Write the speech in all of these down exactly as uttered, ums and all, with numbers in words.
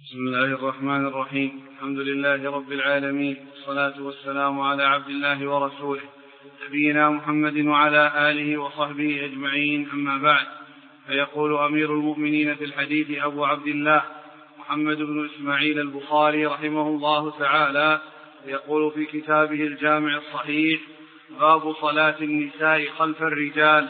بسم الله الرحمن الرحيم. الحمد لله رب العالمين، والصلاة والسلام على عبد الله ورسوله نبينا محمد وعلى آله وصحبه أجمعين، أما بعد. فيقول أمير المؤمنين في الحديث أبو عبد الله محمد بن إسماعيل البخاري رحمه الله تعالى، يقول في كتابه الجامع الصحيح: باب صلاة النساء خلف الرجال.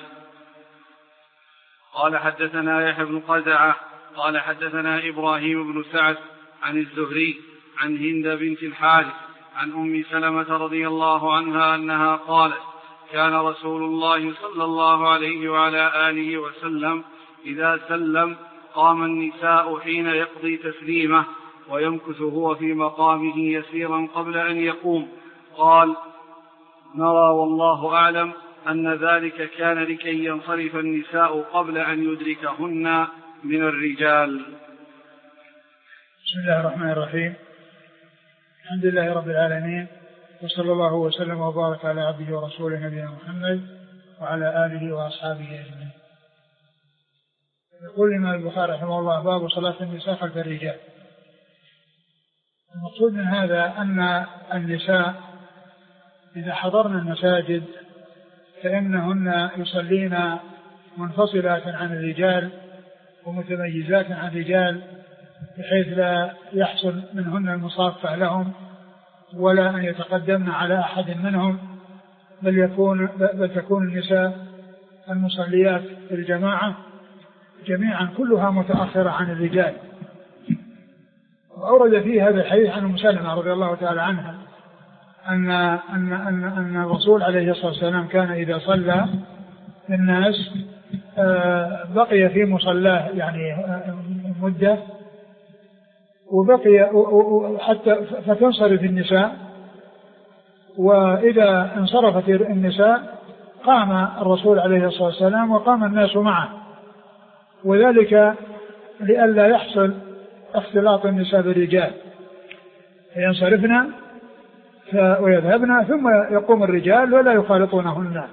قال حدثنا يحيى بن قزعة قال حدثنا إبراهيم بن سعد عن الزهري عن هند بنت الحارث عن أم سلمة رضي الله عنها أنها قالت: كان رسول الله صلى الله عليه وعلى آله وسلم إذا سلم قام النساء حين يقضي تسليمه ويمكث هو في مقامه يسيرا قبل أن يقوم. قال: نرى والله أعلم أن ذلك كان لكي ينصرف النساء قبل أن يدركهن من الرجال. بسم الله الرحمن الرحيم. الحمد لله رب العالمين، وصلى الله وسلم وبارك على عبده ورسوله نبينا محمد وعلى آله وأصحابه أجمعين. يقول الإمام البخاري رحمه الله: باب صلاة النساء خلف الرجال. المقصود من هذا أن النساء إذا حضرن المساجد فإنهن يصلين منفصلات عن الرجال ومتميزات عن الرجال، بحيث لا يحصل منهن المصافة لهم ولا أن يتقدمن على أحد منهم، بل, يكون بل تكون النساء المصليات في الجماعة جميعا كلها متأخرة عن الرجال. وأورد فيه هذا الحديث عن أم سلمة رضي الله تعالى عنها أن, أن, أن, أن الرسول عليه الصلاة والسلام كان إذا صلى الناس بقي في مصلاه يعني مدة، وبقي حتى فتنصرف النساء، وإذا انصرفت النساء قام الرسول عليه الصلاة والسلام وقام الناس معه، وذلك لئلا يحصل اختلاط النساء بالرجال، فينصرفنا ويذهبنا ثم يقوم الرجال ولا يخالطونهن.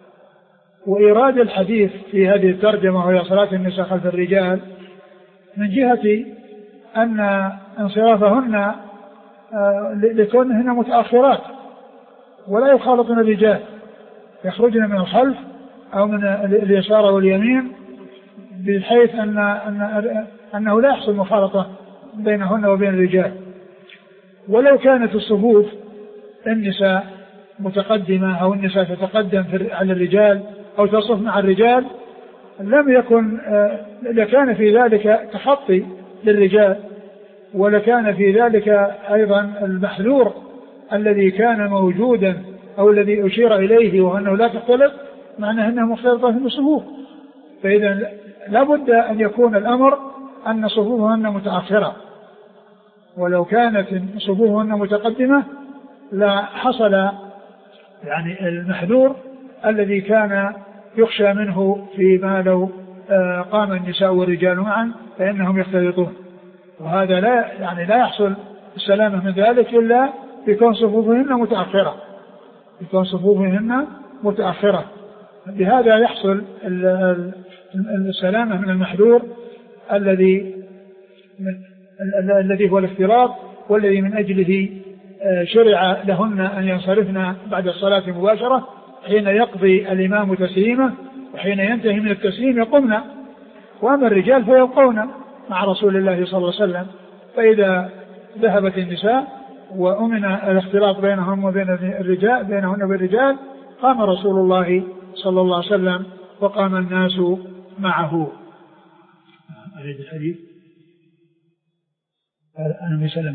وإيراد الحديث في هذه الترجمة وهي صلاة النساء خلف الرجال من جهة أن انصرافهن لكونهن متأخرات ولا يخالطن الرجال، يخرجن من الخلف أو من اليسار واليمين، بحيث أن أن أنه لا يحصل مخالطة بينهن وبين الرجال. ولو كانت الصفوف النساء متقدمة أو النساء تتقدم على الرجال أو تصف مع الرجال لم يكن لكان في ذلك تخطي للرجال، ولكان في ذلك أيضا المحذور الذي كان موجودا أو الذي أشير إليه وأنه لا تختلط، معناه أنه مختلطة في الصفوف. فإذا لابد أن يكون الأمر أن صفوفهن متأخرة، ولو كانت صفوفهن متقدمة لا حصل يعني المحذور الذي كان يخشى منه فيما لو قام النساء والرجال معا فإنهم يختلطون، وهذا لا يعني لا يحصل السلامة من ذلك إلا بكون صفوفهن متأخرة بكون صفوفهن متأخرة بهذا يحصل السلامة من المحذور الذي الذي هو الاختلاط، والذي من أجله شرع لهن أن ينصرفن بعد الصلاة مباشرة حين يقضي الإمام تسليمه، وحين ينتهي من التسليم يقومن، وأما الرجال فيبقون مع رسول الله صلى الله عليه وسلم. فإذا ذهبت النساء وأمن الاختلاط بينهم وبين الرجال بينهن وبالرجال قام رسول الله صلى الله عليه وسلم وقام الناس معه. أريد الحديث أنا أم سلمة.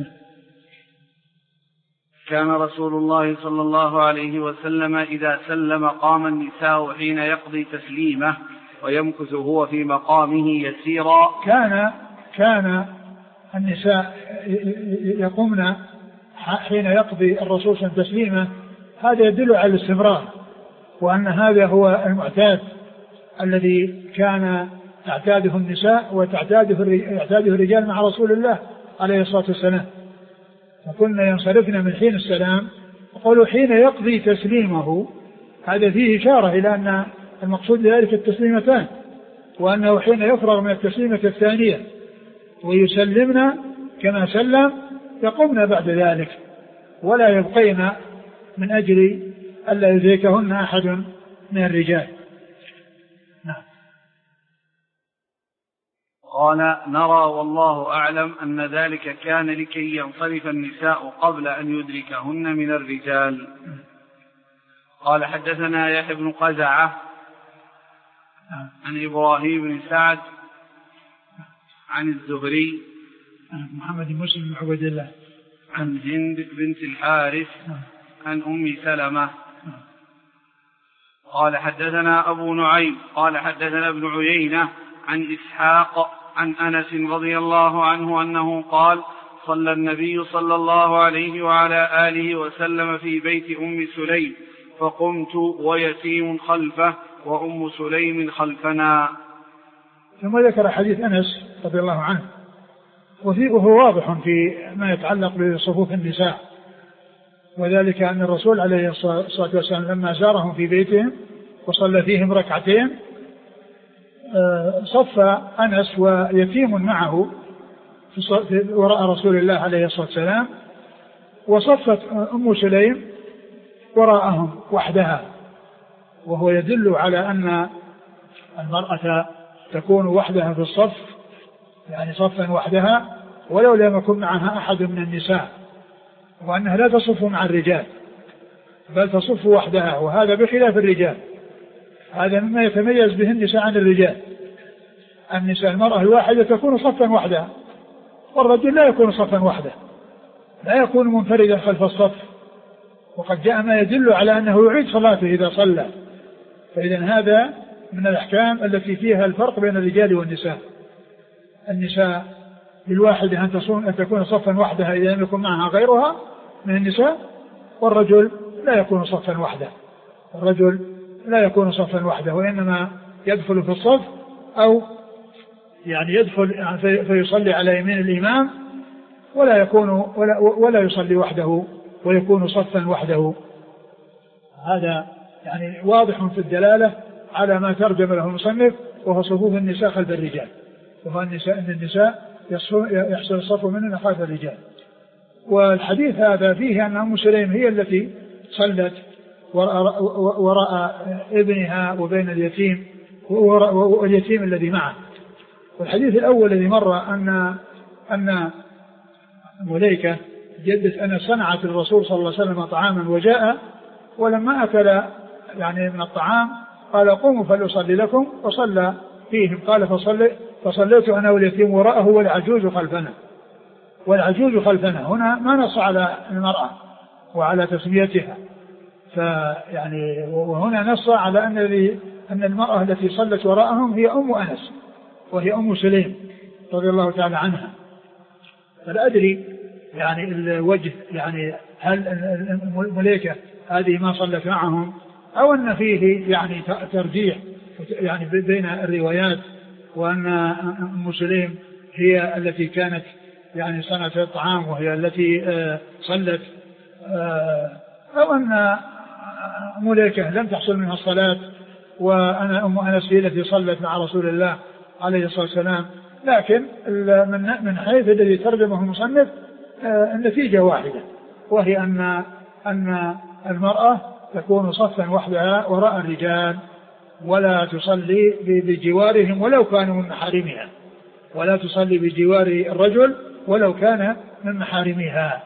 كان رسول الله صلى الله عليه وسلم إذا سلم قام النساء حين يقضي تسليمه ويمكث هو في مقامه يسيرا. كان كان النساء يقومن حين يقضي الرسول صلى الله عليه وسلم تسليمه، هذا يدل على الاستمرار، وأن هذا هو المعتاد الذي كان تعتاده النساء وتعتاده الرجال مع رسول الله عليه الصلاة والسلام. فكنا ينصرفنا من حين السلام، وقالوا حين يقضي تسليمه، هذا فيه إشارة إلى أن المقصود بذلك التسليمتان، وأنه حين يفرغ من التسليمة الثانية ويسلمنا كما سلم يقومن بعد ذلك ولا يبقين من أجل ألا يدركهن أحد من الرجال. نعم. قال نرى والله أعلم أن ذلك كان لكي ينصرف النساء قبل أن يدركهن من الرجال. قال حدثنا يحيى بن قزعة عن إبراهيم بن سعد عن الزهري محمد بن مسلم بن عبد الله عن هند بنت الحارث عن أم سلمة قال حدثنا أبو نعيم قال حدثنا ابن عيينة عن إسحاق عن أنس رضي الله عنه أنه قال صلى النبي صلى الله عليه وعلى آله وسلم في بيت أم سليم فقمت ويتيم خلفه وأم سليم خلفنا. ثم ذكر حديث أنس رضي الله عنه وهو واضح في ما يتعلق بصفوف النساء، وذلك أن الرسول عليه الصلاة والسلام لما زارهم في بيتهم وصلى فيهم ركعتين صف أنس ويتيم معه وراء رسول الله عليه الصلاة والسلام، وصفت أم سليم وراءهم وحدها، وهو يدل على أن المرأة تكون وحدها في الصف، يعني صفا وحدها ولو لم يكن معها أحد من النساء، وأنها لا تصف مع الرجال بل تصف وحدها، وهذا بخلاف الرجال. هذا مما يتميز به النساء عن الرجال. النساء المرأة الواحدة تكون صفا وحدها، والرجل لا يكون صفا وحده، لا يكون منفردا خلف الصف، وقد جاء ما يدل على أنه يعيد صلاته إذا صلى. فإذا هذا من الأحكام التي فيها الفرق بين الرجال والنساء. النساء للواحدة أن تصون أن تكون صفا وحدها إذا لم يكن معها غيرها من النساء، والرجل لا يكون صفا وحده، الرجل لا يكون صفا وحده، وإنما يدخل في الصف أو يعني يدخل يعني فيصلي على يمين الإمام ولا يكون ولا, ولا يصلي وحده ويكون صفا وحده. هذا يعني واضح في الدلالة على ما ترجم له المصنف، وهو صفوف النساء خلف الرجال، وهو النساء أن النساء يحصل الصف منهن خلف الرجال. والحديث هذا فيه أن أم سليم هي التي صلت وراء, وراء ابنها وبين اليتيم واليتيم الذي معه. والحديث الأول الذي مر أن أن مليكة جدة أن صنعت الرسول صلى الله عليه وسلم طعاما وجاء، ولما أكل يعني من الطعام قال قوموا فليصلي لكم، وصلى فيهم. قال فصلي فصليت أنا واليتيم وراءه والعجوز خلفنا. والعجوز خلفنا هنا ما نص على المرأة وعلى تسميتها، فيعني وهنا نص على أن أن المرأة التي صلت وراءهم هي أم أنس وهي أم سليم رضي الله تعالى عنها. فلا أدري يعني الوجه، يعني هل الملائكة هذه ما صلت معهم أو أن فيه يعني ترجيح يعني بين الروايات، وأن أم سليم هي التي كانت يعني صنعت الطعام وهي التي صلت، أو أن ملائكة لم تحصل منها الصلاة وأنا أم أنس هي التي صلت مع رسول الله عليه الصلاة والسلام. لكن من حيث الذي ترجمه المصنف النتيجة واحدة، وهي أن أن المرأة تكون صفا وحدها وراء الرجال ولا تصلي بجوارهم ولو كانوا من محارمها، ولا تصلي بجوار الرجل ولو كان من محارمها.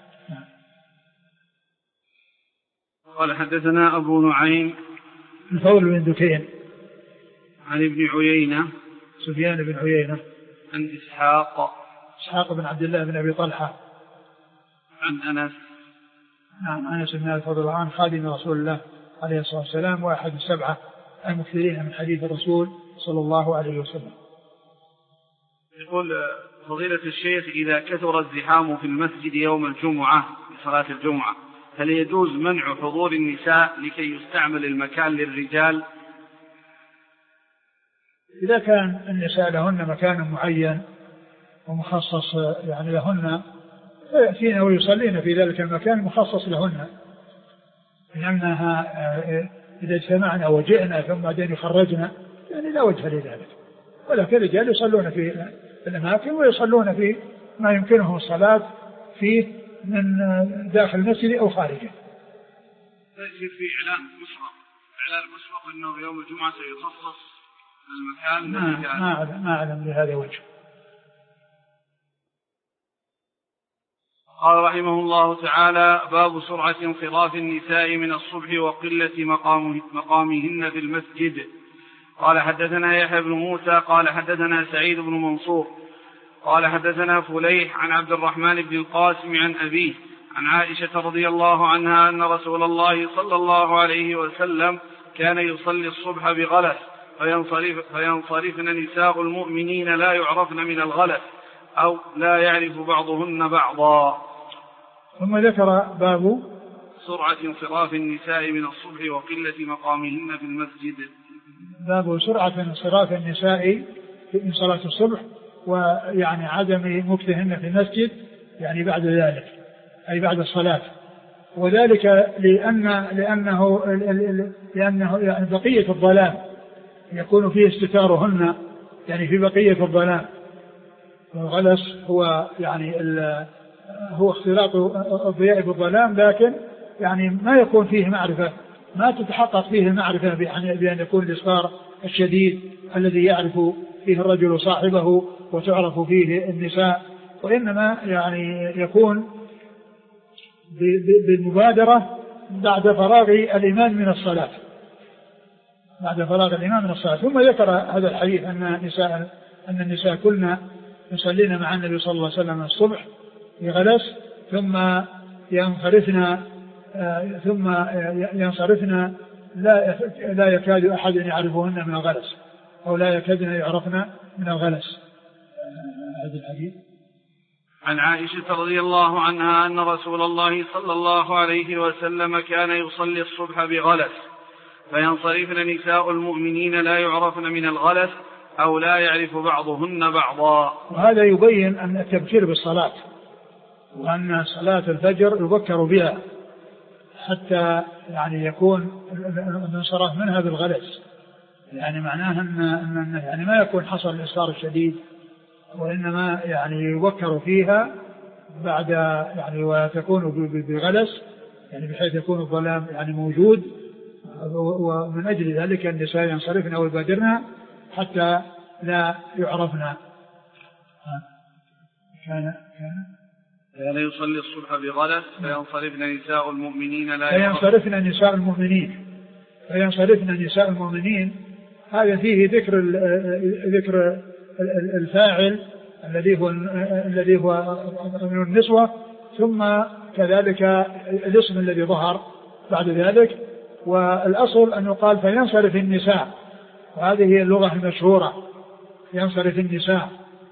قال حدثنا أبو نعيم الفضل بن دكين عن ابن عيينة سفيان بن عيينة عن إسحاق إسحاق بن عبد الله بن أبي طلحة عن أنس نعم أنس بن الفضل عن خادم رسول الله عليه الصلاة والسلام وأحد السبعة المكثرين من حديث الرسول صلى الله عليه وسلم. يقول فضيلة الشيخ إذا كثر الزحام في المسجد يوم الجمعة لصلاة الجمعة هل يجوز منع حضور النساء لكي يستعمل المكان للرجال؟ إذا كان النساء لهن مكان معين ومخصص يعني لهن فيأتين ويصلين في ذلك المكان المخصص لهن، لأنها إذا اجتمعنا وجئنا ثم بعدين خرجنا يعني لا وجه لذلك. ولكن الرجال يصلون في الأماكن ويصلون في ما يمكنهم الصلاة فيه من داخل المسجد أو خارجه. يصير في إعلان مسبق، إعلان مسبق أنه يوم الجمعة سيخصص المكان. ما ما أعلم ما أعلم بهذا وجه. قال رحمه الله تعالى: باب سرعة انصراف النساء من الصبح وقلة مقام مقامهن في المسجد. قال حدثنا يحيى بن موسى قال حدثنا سعيد بن منصور قال حدثنا فليح عن عبد الرحمن بن القاسم عن أبيه عن عائشة رضي الله عنها أن رسول الله صلى الله عليه وسلم كان يصلي الصبح بغلس فينصرف فينصرفن نساء المؤمنين لا يعرفن من الغلس أو لا يعرف بعضهن بعضا. ثم ذكر باب سرعة انصراف النساء من الصبح وقلة مقامهن في المسجد. باب سرعة انصراف النساء من صلاة الصبح ويعني عدم مكثهن في المسجد يعني بعد ذلك أي بعد الصلاة، وذلك لأن لأنه لأنه يعني بقية الظلام يكون فيه استتارهن يعني في بقية الظلام. والغلس هو يعني هو اختلاط الضياء بالظلام، لكن يعني ما يكون فيه معرفة، ما تتحقق فيه المعرفة بأن يكون الإصرار الشديد الذي يعرف فيه الرجل صاحبه وتعرف فيه النساء، وإنما يعني يكون بالمبادرة بعد فراغ الإمام من الصلاة بعد فراغ الإمام من الصلاة. ثم ذكر هذا الحديث أن النساء أن النساء كلنا يصلين مع النبي صلى الله عليه وسلم الصبح بغلس ثم ينصرفن ثم ينصرفن لا لا يكاد أحد يعرفهن من الغلس أو لا يكادن يعرفن من الغلس. هذا الحديث عن عائشة رضي الله عنها أن رسول الله صلى الله عليه وسلم كان يصلي الصبح بغلس فينصرفن نساء المؤمنين لا يعرفن من الغلس أو لا يعرف بعضهن بعضا. وهذا يبين أن التبكير بالصلاة وأن صلاة الفجر يبكر بها حتى يعني يكون الانصراف منها بالغلس، يعني معناه أن يعني ما يكون حصل الإصرار الشديد، وإنما يعني يبكر فيها بعد يعني وتكون بغلس يعني بحيث يكون الظلام يعني موجود، ومن أجل ذلك النساء ينصرفن أو يبادرن حتى لا يعرفن. كان كان كان يصلي الصبح بغلس فينصرفن نساء المؤمنين لا فينصرفن نساء المؤمنين فينصرفن نساء المؤمنين. هذا فيه ذكر ذكر الفاعل الذي هو الذي هو من النسوة، ثم كذلك الاسم الذي ظهر بعد ذلك. والأصل أن يقال فينصرف النساء، وهذه هي اللغة المشهورة ينصرف النساء.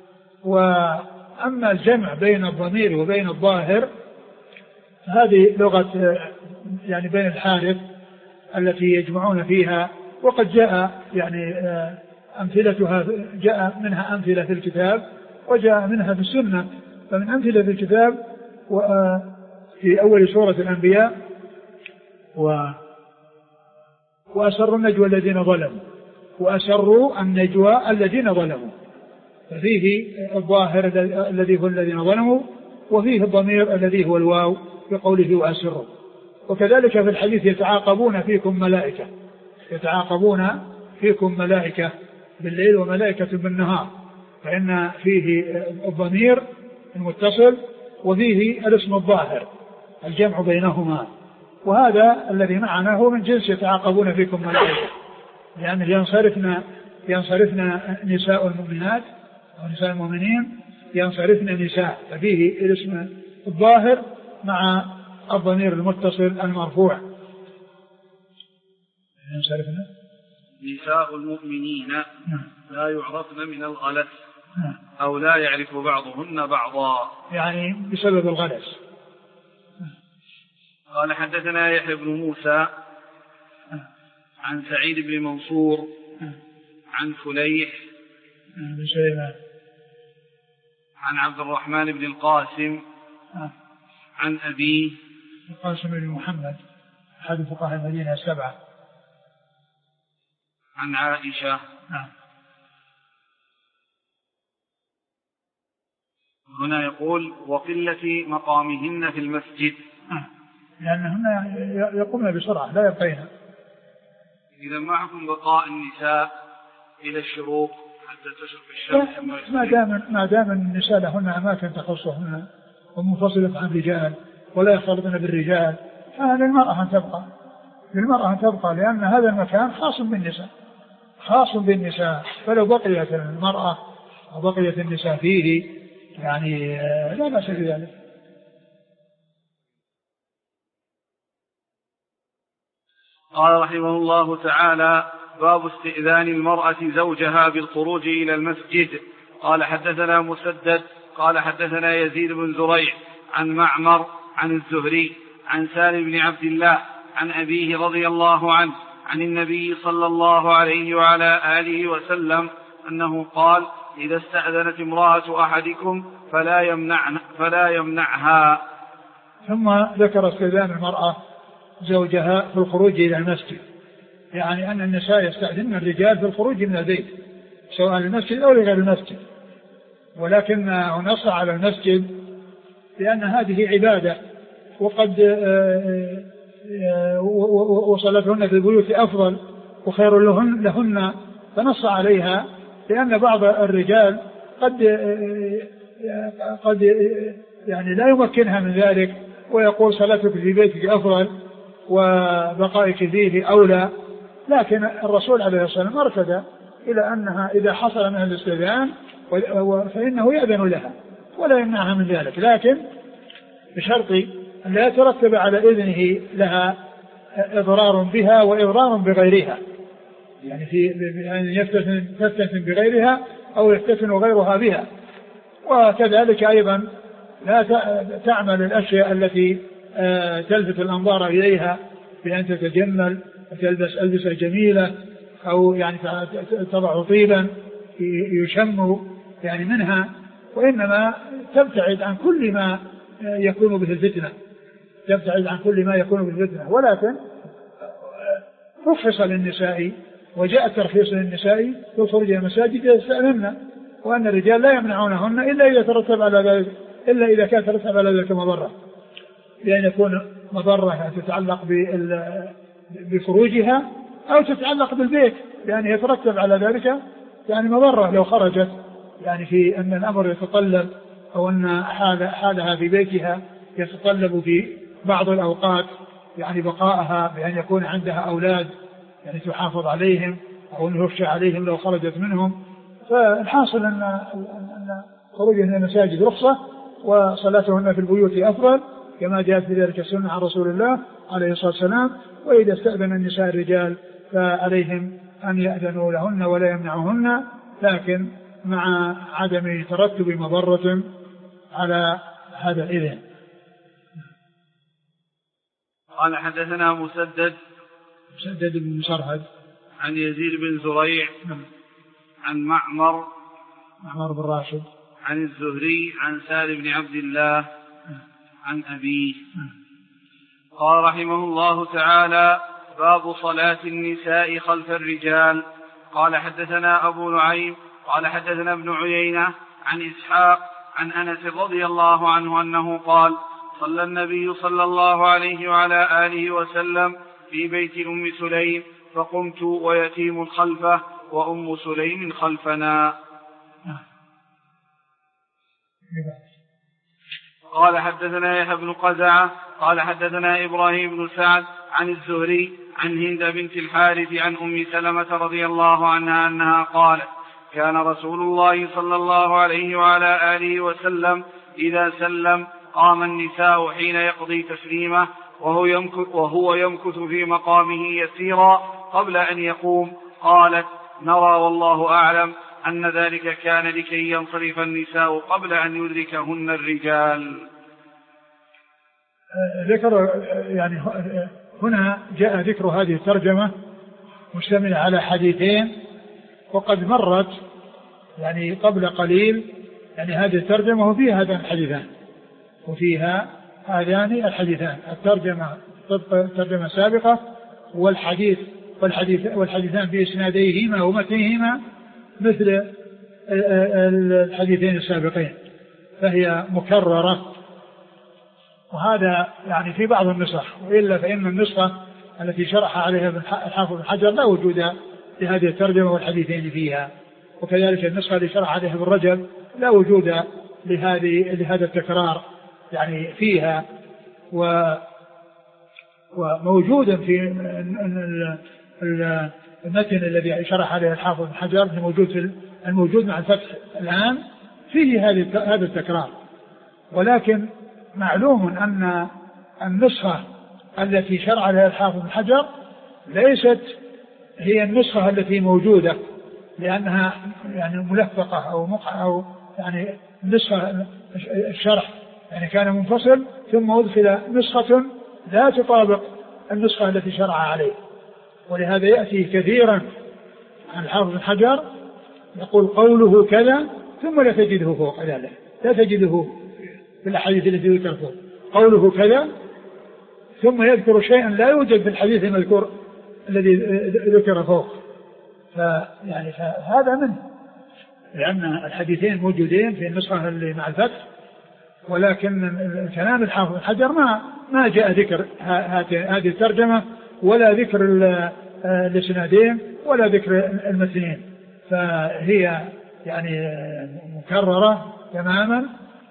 وأما الجمع بين الضمير وبين الظاهر هذه لغة يعني بين الحارث التي يجمعون فيها، وقد جاء يعني أمثلتها جاء منها أمثلة في الكتاب وجاء منها في السنة. فمن أمثلة في الكتاب في أول سورة الأنبياء و وأسروا النجوى الذين ظلموا وأسروا النجوى الذين ظلموا، ففيه الظاهر الذي هو الذين ظلموا وفيه الضمير الذي هو الواو بقوله وأسروا. وكذلك في الحديث يتعاقبون فيكم ملائكة يتعاقبون فيكم ملائكة بالليل وملائكة بالنهار، فإن فيه الضمير المتصل وفيه الاسم الظاهر الجمع بينهما. وهذا الذي معنا هو من جنس يتعاقبون فيكم ملائكة، لأن ينصرفنا ينصرفنا نساء المؤمنات ونساء المؤمنين ينصرفنا نساء، ففيه الاسم الظاهر مع الضمير المتصل المرفوع. ينصرفنا نساء المؤمنين لا يعرفن من الغلس أو لا يعرف بعضهن بعضا، يعني بسبب الغلس. قال حدثنا يحيى بن موسى عن سعيد بن منصور عن فليح بن سليمان عن عبد الرحمن بن القاسم عن أبيه القاسم بن محمد أحد فقهاء المدينة السبعة عن عائشة. نعم. هنا يقول وقلة مقامهن في المسجد لأنهن يقومن بسرعة لا يبقين. إذا ما حكم بقاء النساء إلى الشروق حتى تشرق الشمس؟ ما دام ما دام النساء لهن أماكن تخصهن ومنفصلة عن الرجال ولا يختلطن بالرجال، فهذا المرأة أن تبقى للمرأة أن تبقى لأن هذا المكان خاص بالنساء خاص بالنساء فلو بقيت المرأة أو بقيت النساء فيه يعني لا بأس بذلك. قال رحمه الله تعالى باب استئذان المرأة زوجها بالخروج إلى المسجد. قال حدثنا مسدد قال حدثنا يزيد بن زريع عن معمر عن الزهري عن سالم بن عبد الله عن أبيه رضي الله عنه عن النبي صلى الله عليه وعلى آله وسلم أنه قال إذا استأذنت امرأة أحدكم فلا يمنع فلا يمنعها. ثم ذكر استئذان المرأة زوجها في الخروج إلى المسجد، يعني أن النساء يستأذن الرجال في الخروج من البيت سواء المسجد أو لغير المسجد، ولكن نص على المسجد لأن هذه عبادة وقد وصلتهن في البيوت أفضل وخير لهن, لهن فنص عليها، لأن بعض الرجال قد قد يعني لا يمكنها من ذلك ويقول صلاتك في بيتك أفضل وبقائك فيه أولى، لكن الرسول عليه الصلاة والسلام أرشد إلى أنها إذا حصل منها الاستئذان فإنه يأذن لها ولا يمنعها من ذلك، لكن بشرط أن لا يترتب على إذنه لها إضرار بها وإضرار بغيرها، يعني في أن يفتتن تفتتن بغيرها أو يفتتن غيرها بها. وكذلك أيضا لا تعمل الأشياء التي تلفت الأنظار إليها بأن تتجمل وتلبس ألبسة جميلة أو يعني تضع طيبا يشم يعني منها، وإنما تبتعد عن كل ما يكون به الفتنة تبتعد عن كل ما يكون به الفتنة. ولكن رخص للنساء وجاء الترخيص للنساء في الخروج إلى المساجد يستأذن، وأن الرجال لا يمنعونهن إلا إذا ترتب على ذلك إلا إذا كان ترتب على ذلك مضرة، لأن يكون مضرة تتعلق بخروجها أو تتعلق بالبيت، لأن يترتب على ذلك يعني مضرة لو خرجت يعني في أن الأمر يتطلب أو أن حالها في بيتها يتطلب في بعض الأوقات يعني بقائها بأن يكون عندها أولاد يعني تحافظ عليهم أو أن يخشى عليهم لو خرجت منهم. فالحاصل أن أن خروجهن المساجد رخصة وصلاتهن في البيوت أفضل كما جاءت في ذلك السنة عن رسول الله عليه الصلاة والسلام. وإذا استأذن النساء الرجال فعليهم أن يأذنوا لهن ولا يمنعهن، لكن مع عدم ترتب مضرة على هذا الإذن. قال حدثنا مسدد مسدد بن مسرهد عن يزيد بن زريع عن معمر معمر بن راشد عن الزهري عن سالم بن عبد الله عن أبيه. قال رحمه الله تعالى باب صلاة النساء خلف الرجال. قال حدثنا أبو نعيم قال حدثنا ابن عيينة عن إسحاق عن أنس رضي الله عنه أنه قال صلى النبي صلى الله عليه وعلى آله وسلم في بيت أم سليم فقمت ويتيم خلفه وأم سليم خلفنا. قال حدثنا يحيى بن قزعة قال حدثنا إبراهيم بن سعد عن الزهري عن هند بنت الحارث عن أم سلمة رضي الله عنها أنها قالت كان رسول الله صلى الله عليه وعلى آله وسلم إذا سلم قام النساء حين يقضي تسليمه وهو يمكث, وهو يمكث في مقامه يسيرا قبل أن يقوم. قالت نرى والله أعلم أن ذلك كان لكي ينصرف النساء قبل أن يدركهن الرجال. ذكر يعني هنا جاء ذكر هذه الترجمة مشتمل على حديثين وقد مرت يعني قبل قليل يعني هذه الترجمة وفيها هذان الحديثان وفيها هذان الحديثان الترجمة طبق الترجمة السابقة والحديث والحديث والحديثان بإسناديهما ومتنهما مثل الحديثين السابقين. فهي مكررة، وهذا يعني في بعض النسخ، وإلا فإن النسخة التي شرح عليها الحافظ بن حجر لا وجود لهذه الترجمة والحديثين فيها، وكذلك النسخة التي شرح عليها ابن رجب لا وجود لهذه لهذا التكرار يعني فيها. و وموجودا في المتن الذي شرح عليه الحافظ بن حجر الموجود في الموجود مع الفتح الآن فيه هذا التكرار، ولكن معلوم أن النسخة التي شرع عليها الحافظ بن حجر ليست هي النسخة التي موجودة، لأنها يعني ملفقة أو مقع أو يعني نسخة الشرح يعني كان منفصل ثم أدخل نسخة لا تطابق النسخة التي شرع عليه، ولهذا يأتي كثيرا عن الحافظ بن حجر يقول قوله كذا ثم لا تجده فوق ذلك، لا تجده في الأحاديث التي ذكر فوق قوله كذا ثم يذكر شيئا لا يوجد في الحديث المذكور الذي ذكر فوق. فيعني فهذا منه، لأن الحديثين موجودين في النسخة اللي مع الفتح، ولكن كلام الحافظ بن حجر ما ما جاء ذكر هذه الترجمة ولا ذكر الاسنادين ولا ذكر المتنين، فهي يعني مكررة تماما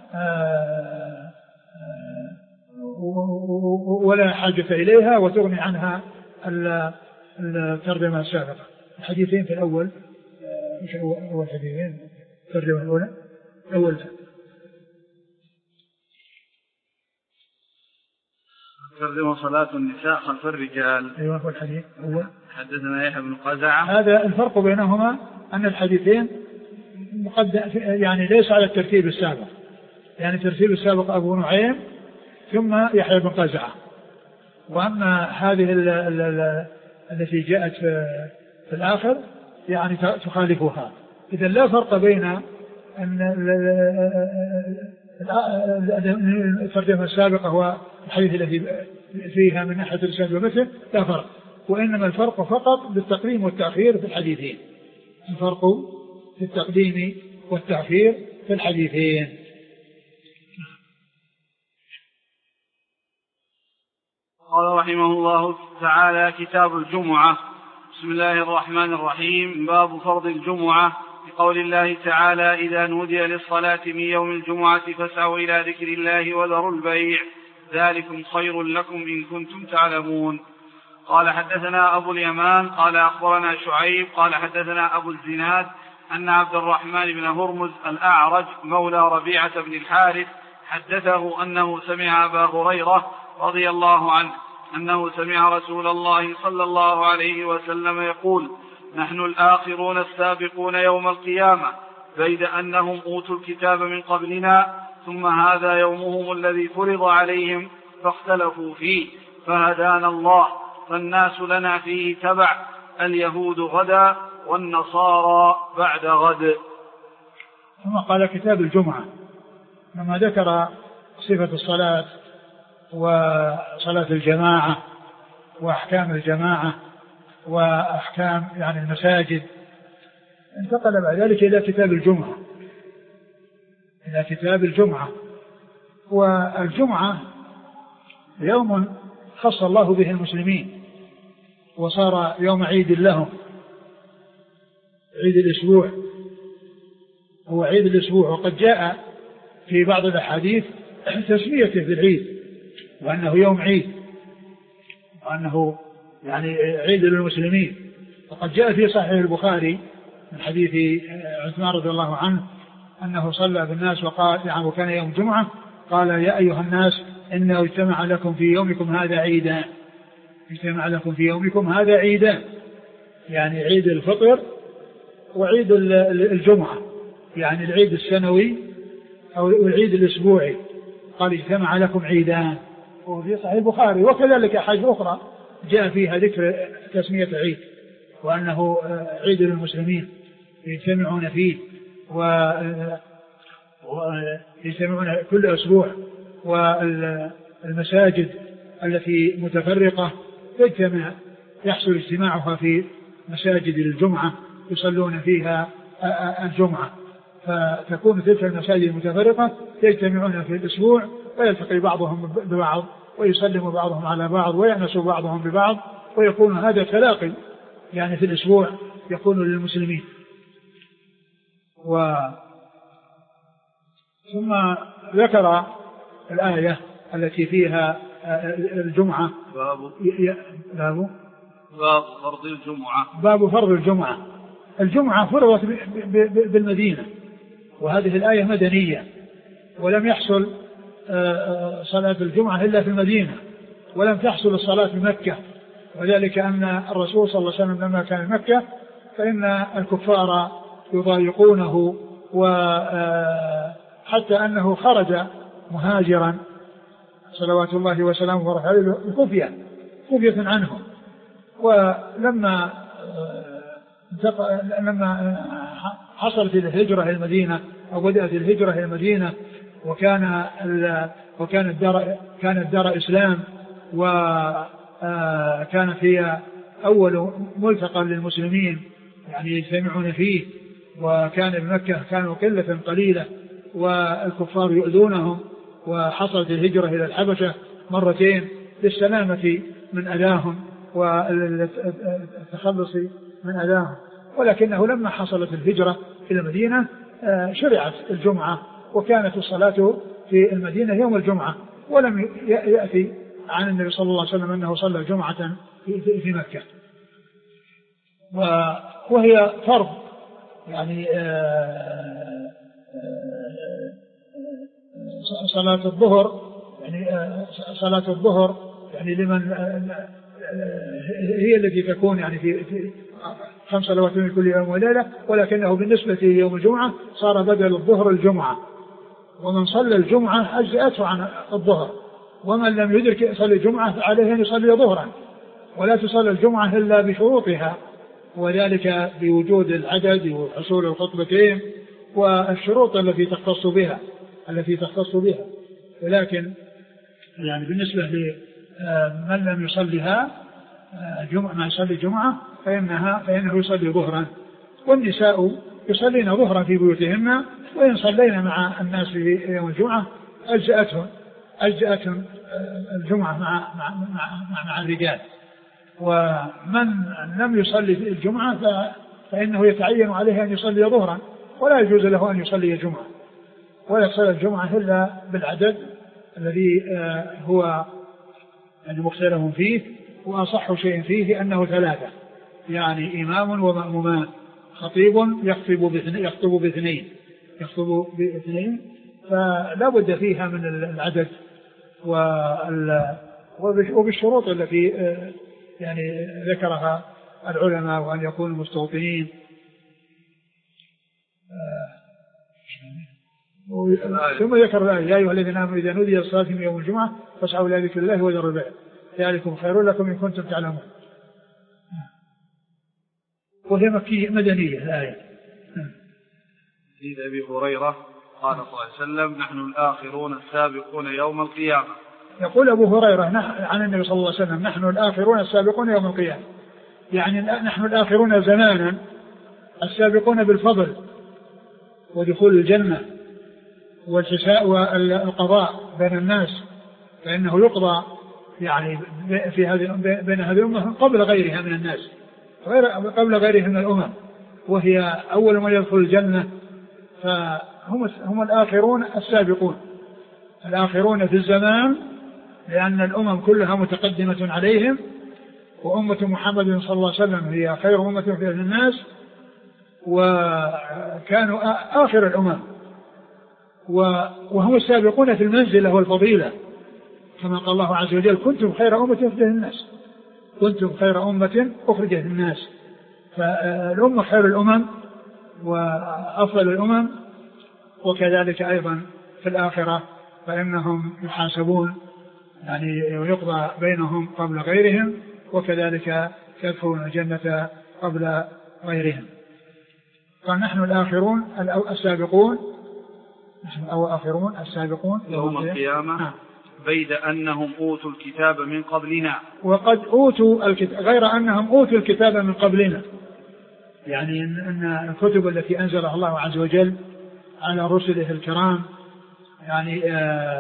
ولا حاجة إليها وتغني عنها الترجمة السابقة. الحديثين في الأول مش أول حديثين الترجمة الأولى أول ترجمة صلاة النساء خلف الرجال. أيوة هو الحديث أول. حدثنا يحيى بن قزعة. هذا الفرق بينهما أن الحديثين مقدم يعني ليس على الترتيب السابق، يعني الترتيب السابق أبو نعيم ثم يحيى بن قزعة، وأما هذه التي جاءت في الآخر يعني تخالفها. إذا لا فرق بين أن الترجمة السابقة والحديث الذي فيها من ناحية الإسناد ومثله لا فرق، وإنما الفرق فقط بالتقديم والتأخير في الحديثين، الفرق في التقديم والتأخير في الحديثين. قال رحمه الله تعالى: كتاب الجمعة. بسم الله الرحمن الرحيم. باب فرض الجمعة. بقول الله تعالى: إذا نودي للصلاة من يوم الجمعة فاسعوا إلى ذكر الله وذروا البيع ذلكم خير لكم إن كنتم تعلمون. قال حدثنا أبو اليمان قال أخبرنا شعيب قال حدثنا أبو الزناد أن عبد الرحمن بن هرمز الأعرج مولى ربيعة بن الحارث حدثه أنه سمع أبا هريرة رضي الله عنه أنه سمع رسول الله صلى الله عليه وسلم يقول: نحن الآخرون السابقون يوم القيامة، بيد أنهم أوتوا الكتاب من قبلنا، ثم هذا يومهم الذي فرض عليهم فاختلفوا فيه، فهدانا الله، فالناس لنا فيه تبع، اليهود غدا والنصارى بعد غد. ثم قال كتاب الجمعة، لما ذكر صفة الصلاة وصلاة الجماعة وأحكام الجماعة وأحكام يعني المساجد، انتقل بعد ذلك إلى كتاب الجمعة إلى كتاب الجمعة والجمعة يوم خص الله به المسلمين وصار يوم عيد لهم، عيد الأسبوع، هو عيد الأسبوع. وقد جاء في بعض الأحاديث تسميته بالعيد وأنه يوم عيد وأنه يعني عيد للمسلمين. وقد جاء في صحيح البخاري من حديث عثمان رضي الله عنه أنه صلى بالناس وقال يعني وكان يوم جمعة قال: يا أيها الناس إنه اجتمع لكم في يومكم هذا عيدا، اجتمع لكم في يومكم هذا عيدا، يعني عيد الفطر وعيد الجمعة، يعني العيد السنوي أو العيد الأسبوعي. قال: اجتمع لكم عيدان، وفي صحيح البخاري. وكذلك أحاديث أخرى جاء فيها ذكر تسمية عيد وأنه عيد للمسلمين يجتمعون فيه ويجتمعون كل أسبوع، والمساجد التي متفرقة تجتمع يحصل اجتماعها في مساجد الجمعة يصلون فيها الجمعة. فتكون تلك المساجد المتفرقة يجتمعون في الأسبوع ويلتقي بعضهم ببعض ويسلم بعضهم على بعض ويأنس بعضهم ببعض، ويكون هذا تلاقي يعني في الأسبوع يكون للمسلمين. و ثم ذكر الآية التي فيها الجمعة. باب باب باب فرض الجمعة. باب فرض الجمعة. الجمعة فرضت بالمدينة، وهذه الآية مدنية، ولم يحصل صلاة الجمعة إلا في المدينة، ولم تحصل الصلاة في مكة، وذلك أن الرسول صلى الله عليه وسلم لما كان في مكة فإن الكفار يضايقونه، وحتى أنه خرج مهاجرا صلوات الله وسلامه وبركاته خفية خفية عنهم. ولما لما حصلت الهجرة إلى المدينة أو بدأت الهجرة إلى المدينة وكان وكان الدار كان الدار إسلام، وكان فيها أول ملتقى للمسلمين يعني يجتمعون فيه، وكان بمكة كانوا قلة قليلة والكفار يؤذونهم، وحصلت الهجرة إلى الحبشة مرتين للسلامة من أذاهم والتخلص من أذاهم. ولكنه لما حصلت الهجرة إلى المدينة شرعت الجمعة، وكانت الصلاة في المدينة يوم الجمعة، ولم يأتي عن النبي صلى الله عليه وسلم أنه صلى الجمعة في مكة. وهي فرض يعني صلاة الظهر يعني صلاة الظهر يعني لمن هي التي تكون يعني في خمس صلوات من كل يوم وليلة، ولكنه بالنسبة ليوم الجمعة صار بدل الظهر الجمعة، ومن صلى الجمعة أجزأته عن الظهر، ومن لم يدرك يصلي الجمعة فعليه أن يصلي ظهرا، ولا تصلي الجمعة إلا بشروطها، وذلك بوجود العدد وحصول الخطبتين والشروط التي تختص بها التي تختص بها ولكن يعني بالنسبة لمن لم يصليها جمعة ما يصلي الجمعة فإنها فإنه يصلي ظهرا. والنساء يصلين ظهرا في بيوتهن، وإن صلينا مع الناس في يوم الجمعة أجزأتهم أجزأتهم الجمعة مع مع مع, مع الرجال. ومن لم يصلي الجمعة فإنه يتعين عليه أن يصلي ظهرا، ولا يجوز له أن يصلي جمعة، ولا يصلي الجمعة إلا بالعدد الذي هو يعني مختلف فيه، وأصح شيء فيه أنه ثلاثة، يعني إمام ومأمومان، خطيب يخطب باثنين يخطب باثنين يخطب باثنين فلا بد فيها من العدد وبالشروط التي يعني ذكرها العلماء، وأن يكونوا مستوطنين. ثم ذكر الآية: يا أيها الذين آمنوا إذا نودي للصلاة من يوم الجمعة فاسعوا إلى ذكر الله وذروا البيع ذلكم خير لكم إن كنتم تعلمون. وهي مكية مدنية الآية. حديث أبي هريرة قال صلى الله عليه وسلم: نحن الآخرون السابقون يوم القيامة. يقول أبو هريرة عن النبي صلى الله عليه وسلم: نحن الآخرون السابقون يوم القيامة، يعني نحن الآخرون زمانا السابقون بالفضل ودخول الجنة والحساء والقضاء بين الناس، فإنه يقضى يعني في هذه بين هذه الأمة قبل غيرها من الناس، غير قبل غيرها من الأمم، وهي أول من يدخل الجنة. فهم هم الآخرون السابقون، الآخرون في الزمان، لأن الأمم كلها متقدمة عليهم، وأمة محمد صلى الله عليه وسلم هي خير أمة في الناس، وكانوا آخر الأمم، وهم السابقون في المنزلة والفضيلة، كما قال الله عز وجل: كنتم خير أمة أخرجت للناس كنتم خير أمة أخرجت للناس. فالأمة خير الأمم وأفضل الأمم، وكذلك أيضا في الآخرة فإنهم يحاسبون يعني ويقضى بينهم قبل غيرهم، وكذلك يدخلون الجنة قبل غيرهم. قال: نحن الآخرون السابقون أو آخرون السابقون يوم القيامة بيد أنهم أوتوا الكتاب من قبلنا. وقد أوتوا الكتاب، غير أنهم أوتوا الكتاب من قبلنا، يعني أن الكتب التي أنزلها الله عز وجل على رسله الكرام يعني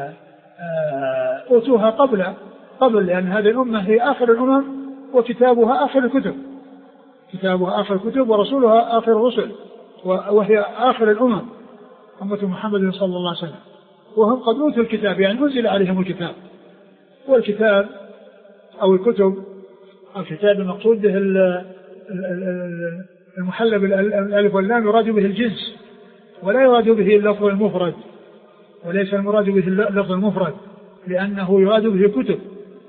أوتوها قبل قبل لأن هذه الأمة هي آخر الأمم وكتابها آخر الكتب، كتابها آخر الكتب ورسولها آخر الرسل، وهي آخر الأمم أمة محمد صلى الله عليه وسلم، وهم قد أوتوا الكتاب يعني أنزل عليهم الكتاب. والكتاب أو الكتب الكتاب المقصود به المحلى بالألف واللام يراد به الجنس ولا يراد به اللفظ المفرد، وليس المراد به اللفظ المفرد لأنه يراد به كتب.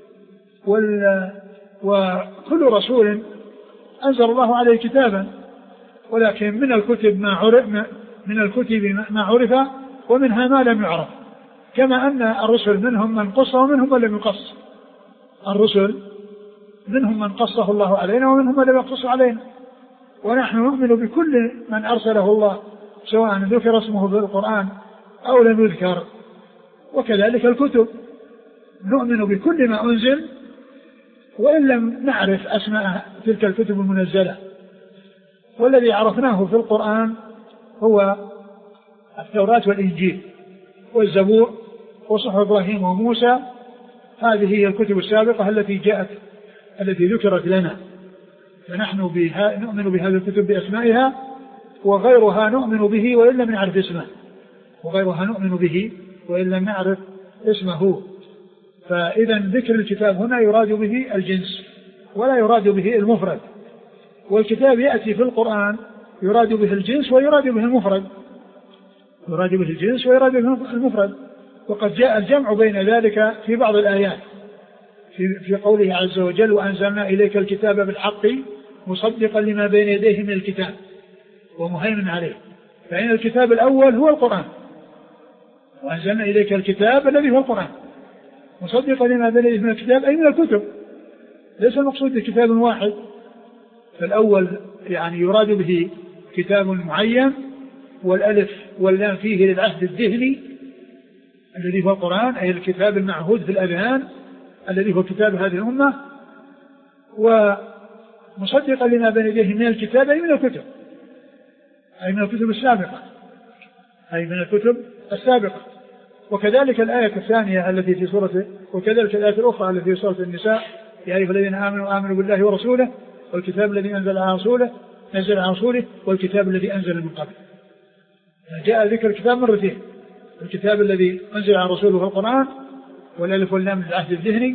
وكل رسول أنزل الله عليه كتابا، ولكن من الكتب ما عرف من الكتب ما عرف ومنها ما لم يعرف، كما أن الرسل منهم من قص ومنهم من لم يقص. الرسل منهم من قصه الله علينا ومنهم من لم يقص علينا، ونحن نؤمن بكل من أرسله الله سواء ذكر اسمه في القرآن أو لم يذكر. وكذلك الكتب نؤمن بكل ما أنزل وإن لم نعرف أسماء تلك الكتب المنزلة. والذي عرفناه في القرآن هو التوراة والإنجيل والزبور وصحف إبراهيم وموسى، هذه هي الكتب السابقة التي جاءت التي ذكرت لنا، فنحن بها نؤمن بهذه الكتب بأسمائها، وغيرها نؤمن به وإن لم نعرف اسمه وغيرها نؤمن به وإن لم نعرف اسمه. فإذا ذكر الكتاب هنا يراد به الجنس ولا يراد به المفرد، والكتاب يأتي في القرآن يراد به الجنس ويراد به المفرد، يراد به الجنس ويراد به المفرد. وقد جاء الجمع بين ذلك في بعض الآيات في, في قوله عز وجل وأنزلنا إليك الكتاب بالحق مصدقا لما بين يديه من الكتاب ومهيمن عليه، فإن الكتاب الأول هو القرآن، وأنزلنا إليك الكتاب الذي هو القرآن مصدقا لما بين يديه من الكتاب أي من الكتب، ليس المقصود بكتاب واحد. فالأول يعني يراد به كتاب معين، والألف واللام فيه للعهد الذهني الذي هو القرآن أي الكتاب المعهود في الأذهان الذي هو كتاب هذه الأمة، ومصدقا لما بين يديه من الكتاب أي من الكتب أي من الكتب السابقة أي من الكتب السابقة. وكذلك الآية الثانية التي في سورة وكذلك الآية الأخرى التي في سورة النساء يا أيها الذين آمنوا آمنوا بالله ورسوله والكتاب الذي أنزل على رسوله نزل على رسوله والكتاب الذي أنزل من قبل. جاء ذكر الكتاب مرتين، الكتاب الذي أنزل على رسوله القرآن والألف واللام العهد الذهني،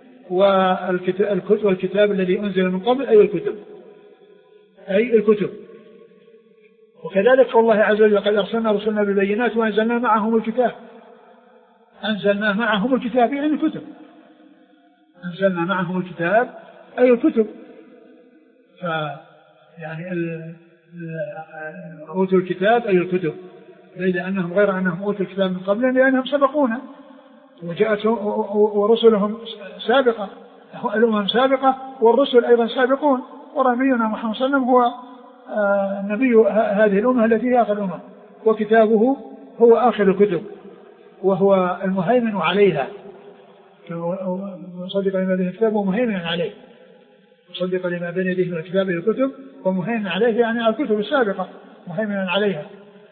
والكتاب الذي أنزل من قبل أي الكتب أي الكتب. وكذلك قول الله عز وجل قد أرسلنا رسلنا بالبينات وأنزلنا معهم الكتاب، أنزلنا معهم الكتاب يعني الكتب، أنزلنا معهم الكتاب أي الكتب. فيعني أوتوا الكتاب أي الكتب، بيد أنهم غير أنهم أوتوا الكتاب من قبل لأنهم سبقونا وجاءت ورسلهم سابقة، الأمم سابقة والرسل أيضا سابقون، ونبينا محمد صلى الله عليه وسلم هو نبي هذه الأمة التي هي آخر الأمم، وكتابه هو آخر الكتب وهو المهيمن عليها، مصدق لما بين الكتاب ومهيمن عليه، مصدق لما بين يديه من الكتاب الكتب ومهيمن عليه يعني على الكتب السابقة مهيمن عليها.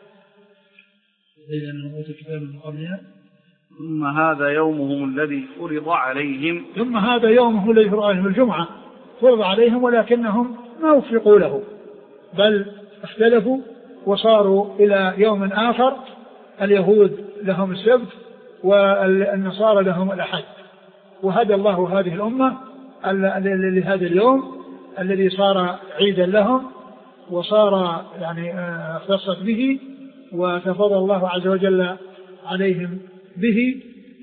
ثم هذا يومهم الذي فرض عليهم ثم هذا يومهم الذي فرض عليهم الجمعة فرض عليهم، ولكنهم ما وفقوا له بل اختلفوا وصاروا إلى يوم آخر، اليهود لهم السبت والنصارى لهم الأحد. وهدى الله هذه الأمة لهذا اليوم الذي صار عيدا لهم وصار يعني اختصت به وتفضل الله عز وجل عليهم به.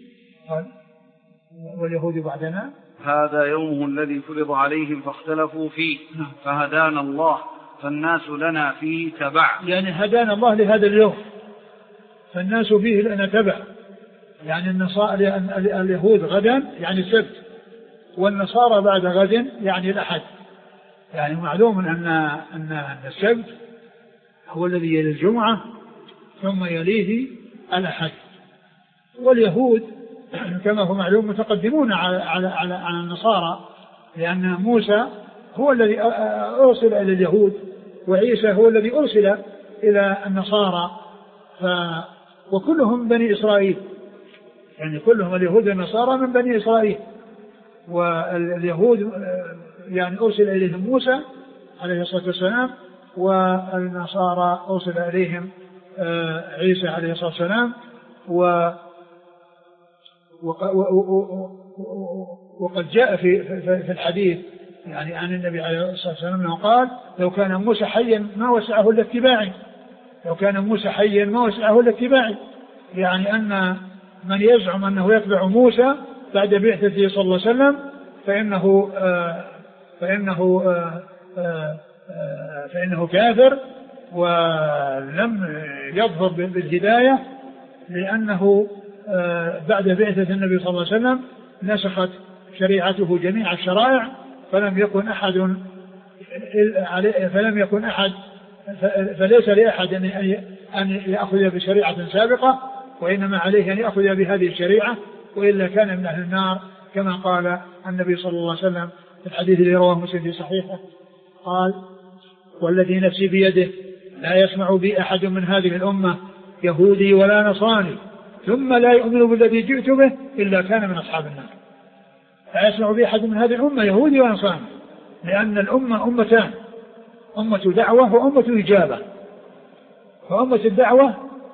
واليهود بعدنا هذا يومهم الذي فرض عليهم فاختلفوا فيه فهدانا الله فالناس لنا فيه تبع، يعني هدانا الله لهذا اليوم فالناس فيه لنا تبع، يعني النصارى اليهود غدا يعني السبت والنصارى بعد غد يعني الأحد. يعني معلوم أن أن السبت هو الذي يلي الجمعة ثم يليه الأحد، واليهود كما هو معلوم متقدمون على على على, على النصارى، لأن موسى هو الذي أرسل إلى اليهود وعيسى هو الذي أرسل إلى النصارى، ف وكلهم بني إسرائيل، يعني كلهم اليهود والنصارى من بني إسرائيل. واليهود يعني أرسل إليهم موسى عليه الصلاة والسلام، والنصارى أرسل إليهم عيسى عليه الصلاة والسلام. و وقد جاء في في الحديث يعني عن النبي عليه الصلاة والسلام أنه قال: لو كان موسى حيا ما وسعه إلا اتباعي، لو كان موسى حيا ما وسعه إلا اتباعي. يعني أن من يزعم أنه يتبع موسى بعد بعثته صلى الله عليه وسلم فإنه آه فإنه آه آه فإنه كافر ولم يظفر بالهداية، لأنه آه بعد بعثة النبي صلى الله عليه وسلم نسخت شريعته جميع الشرائع، فلم يكن أحد فلم يكن أحد فليس لأحد أن يأخذ بشريعة سابقة، وإنما عليه أن يأخذ بهذه الشريعة، وإلا كان من أهل النار، كما قال النبي صلى الله عليه وسلم في الحديث الذي رواه مسلم في صحيحه قال: والذي نفسي بيده لا يسمع بي أحد من هذه الأمة يهودي ولا نصراني ثم لا يؤمن بالذي جئت به إلا كان من أصحاب النار. لا يسمع بي أحد من هذه الأمة يهودي ولا نصراني، لأن الأمة أمتان: أمة دعوة وأمة إجابة. فأمة الدعوة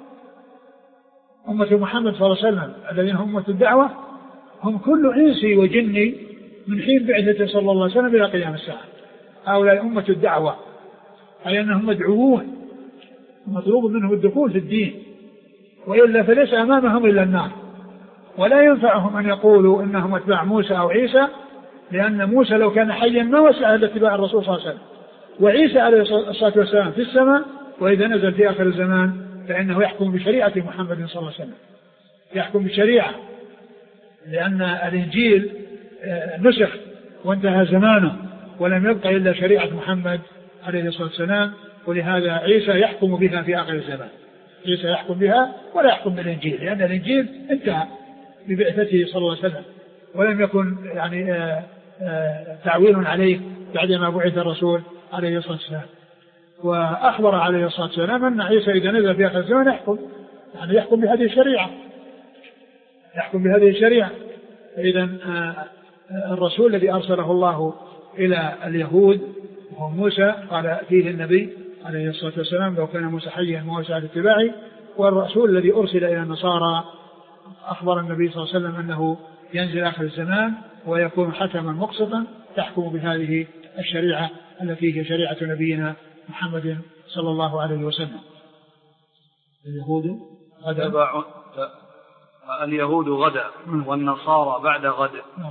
أمة محمد صلى الله عليه وسلم الذين هم أمة الدعوة هم كل إنسي وجني من حين بعثته صلى الله عليه وسلم إلى قيام الساعة. هؤلاء أمة الدعوة، أي أنهم مدعوون مطلوب منهم الدخول في الدين، وإلا فليس أمامهم إلا النار. ولا ينفعهم أن يقولوا إنهم اتباع موسى أو عيسى، لأن موسى لو كان حيا ما وسع إلا اتباع الرسول صلى الله عليه وسلم، وعيسى عليه الصلاة والسلام في السماء، وإذا نزل في آخر الزمان فإنه يحكم بشريعة محمد صلى الله عليه وسلم، يحكم بشريعة، لأن الإنجيل نسخ وانتهى زمانه ولم يبقى إلا شريعة محمد عليه الصلاة والسلام. ولهذا عيسى يحكم بها في آخر الزمان، عيسى يحكم بها ولا يحكم بالإنجيل، لأن الإنجيل انتهى ببعثته صلى الله عليه وسلم، ولم يكن يعني آآ آآ تعويل عليه بعدما بعث الرسول عليه الصلاة والسلام. وأخبر عليه الصلاة والسلام أن عيسى إذا نزل في آخر الزمان يحكم، يعني يحكم بهذه الشريعة، يحكم بهذه الشريعة. فإذا الرسول الذي أرسله الله إلى اليهود وهو موسى قال فيه النبي عليه الصلاة والسلام: لو كان موسى حيا ما وسع اتباعي. والرسول الذي أرسل إلى النصارى أخبر النبي صلى الله عليه وسلم أنه ينزل آخر الزمان ويكون حكما مقسطا تحكم بهذه الشريعة التي هي شريعة نبينا محمد صلى الله عليه وسلم. اليهود غدا اليهود غدا والنصارى بعد غد.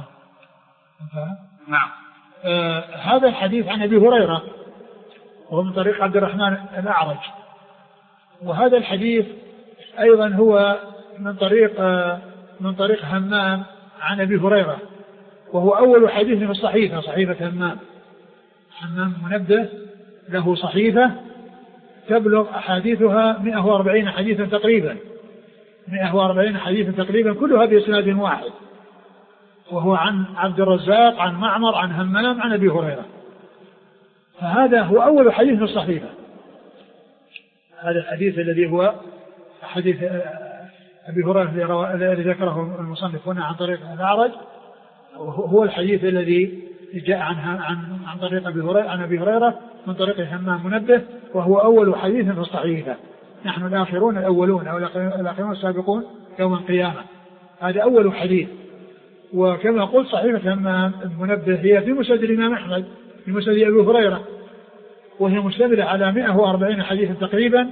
نعم. آه هذا الحديث عن أبي هريرة وهو من طريق عبد الرحمن الأعرج، وهذا الحديث أيضا هو من طريق آه من طريق همام عن أبي هريرة، وهو أول حديث في الصحيفة، صحيفة همام. همام منبه له صحيفة تبلغ أحاديثها مئة وأربعين حديثا تقريبا، مئة وأربعين حديثا تقريبا كلها بإسناد واحد، وهو عن عبد الرزاق عن معمر عن همام عن أبي هريرة. فهذا هو أول حديث في الصحيفة. هذا الحديث الذي هو حديث أبي هريرة الذي ذكره المصنف هنا عن طريق الأعرج هو الحديث الذي جاء عنها عن عن طريق أبي هريرة عن أبي هريرة من طريق همام منبه، وهو أول حديث في الصحيفة. نحن الآخرون الأولون أو الآخرون السابقون يوم القيامة، هذا أول حديث. وكما قلت صحيفة همام المنبه هي في مسند الإمام أحمد في مسند أبي هريرة، وهي مشتملة على مئة وأربعين حديثا تقريبا،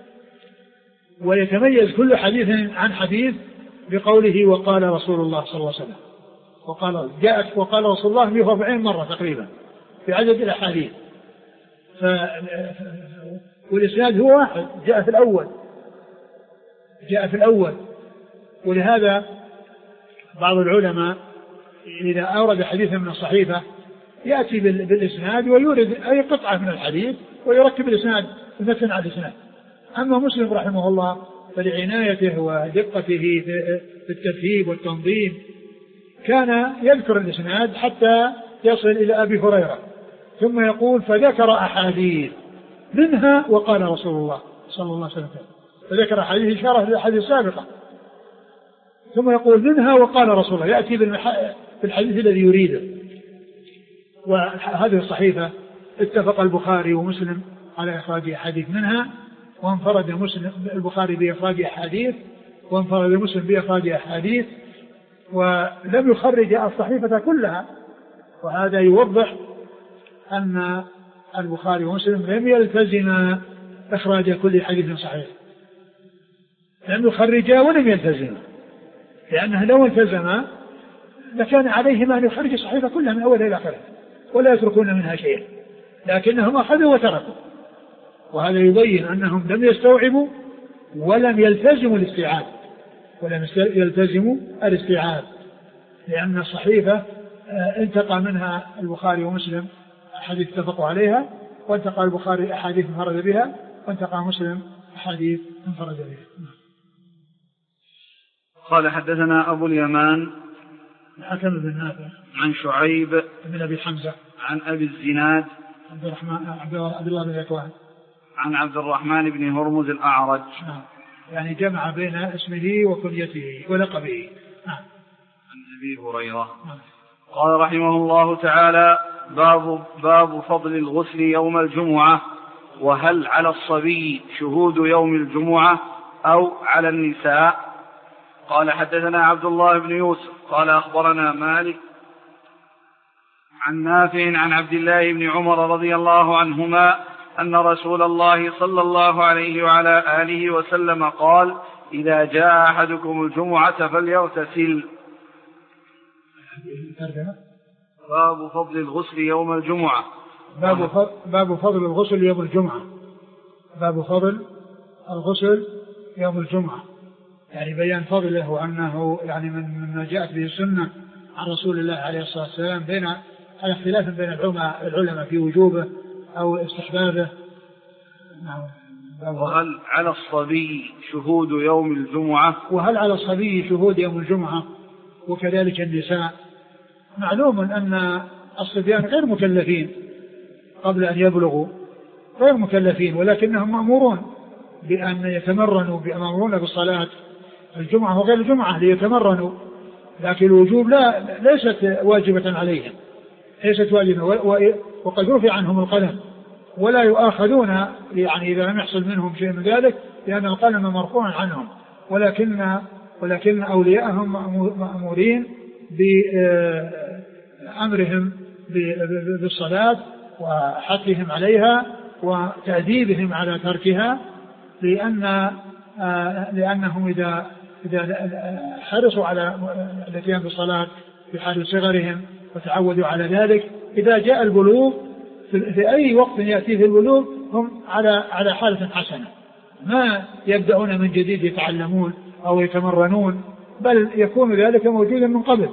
ويتميز كل حديث عن حديث بقوله وقال رسول الله صلى الله عليه وسلم، وقال جاءت وقال رسول الله مئة وأربعين مرة تقريبا في عدد الأحاديث. ف... والإسناد هو واحد، جاء في الأول جاء في الأول ولهذا بعض العلماء إذا أورد حديثا من الصحيفة يأتي بالإسناد ويورد أي قطعة من الحديث ويركب الإسناد المتن على الإسناد. أما مسلم رحمه الله فلعنايته ودقته في الترتيب والتنظيم كان يذكر الإسناد حتى يصل إلى أبي هريرة، ثم يقول فذكر أحاديث منها وقال رسول الله صلى الله عليه وسلم، فذكر حديث إشارة للحديث السابقة، ثم يقول منها وقال رسول الله، يأتي بالحديث الذي يريده. وهذه الصحيفة اتفق البخاري ومسلم على إخراج أحاديث منها، وانفرد مسلم البخاري بإخراج أحاديث، وانفرد مسلم بإخراج أحاديث، ولم يخرج الصحيفة كلها. وهذا يوضح أن البخاري ومسلم لم يلتزم إخراج كل حديث صحيح، لم يخرجا ولم يلتزم، لأنه لو التزم لكان عليهما أن يخرج الصحيفة كلها من أولها إلى آخرها ولا يتركون منها شيئا، لكنهم أخذوا وتركوا. وهذا يبين أنهم لم يستوعبوا ولم يلتزموا الاستيعاب، ولم يلتزموا الاستيعاب، لأن الصحيفة انتقى منها البخاري ومسلم أحاديث اتفقوا عليها، وانتقى البخاري أحاديث انفرد بها، وانتقى مسلم أحاديث انفرد بها. قال حدثنا أبو اليمان الحكم بن نافع عن شعيب بن أبي حمزة عن أبي الزناد عبد الرحمن عبد الله بن ذكوان عن عبد الرحمن بن هرمز الأعرج، يعني جمع بين اسمه وكنيته ولقبه. عن أبي هريرة قال رحمه الله تعالى: باب, باب فضل الغسل يوم الجمعة، وهل على الصبي شهود يوم الجمعة أو على النساء؟ قال حدثنا عبد الله بن يوسف قال أخبرنا مالك عن نافع عن عبد الله بن عمر رضي الله عنهما أن رسول الله صلى الله عليه وعلى آله وسلم قال: إذا جاء أحدكم الجمعة فليغتسل. باب فضل الغسل يوم الجمعة. باب فضل, باب فضل الغسل يوم الجمعة. باب فضل الغسل يوم الجمعة، يعني بيان فضله، وأنه يعني من ما جاءت به السنة عن رسول الله عليه الصلاة والسلام، بين على اختلاف بين العلماء في وجوبه أو استحبابه. وهل على الصبي شهود يوم الجمعة؟ وهل على الصبي شهود يوم الجمعة وكذلك النساء؟ معلوم أن الصبيان غير مكلفين قبل أن يبلغوا، غير مكلفين، ولكنهم مأمورون بأن يتمرنوا، بأمرون بالصلاة الجمعة وغير الجمعة ليتمرنوا، لكن الوجوب لا ليست واجبة عليهم، ليست واجبة، وقد رفع عنهم القلم ولا يؤاخذون يعني إذا لم يحصل منهم شيء من ذلك، لأن القلم مرفوع عنهم، ولكن ولكن أولياءهم مأمورين بأمرهم بالصلاة وحثهم عليها وتأديبهم على تركها، لأن لأنهم إذا إذا حرصوا على الاتيان بالصلاة في حال صغرهم وتعودوا على ذلك، إذا جاء البلوغ في أي وقت يأتي في البلوغ هم على على حالة حسنة، ما يبدأون من جديد يتعلمون أو يتمرنون، بل يكون ذلك موجودا من قبل.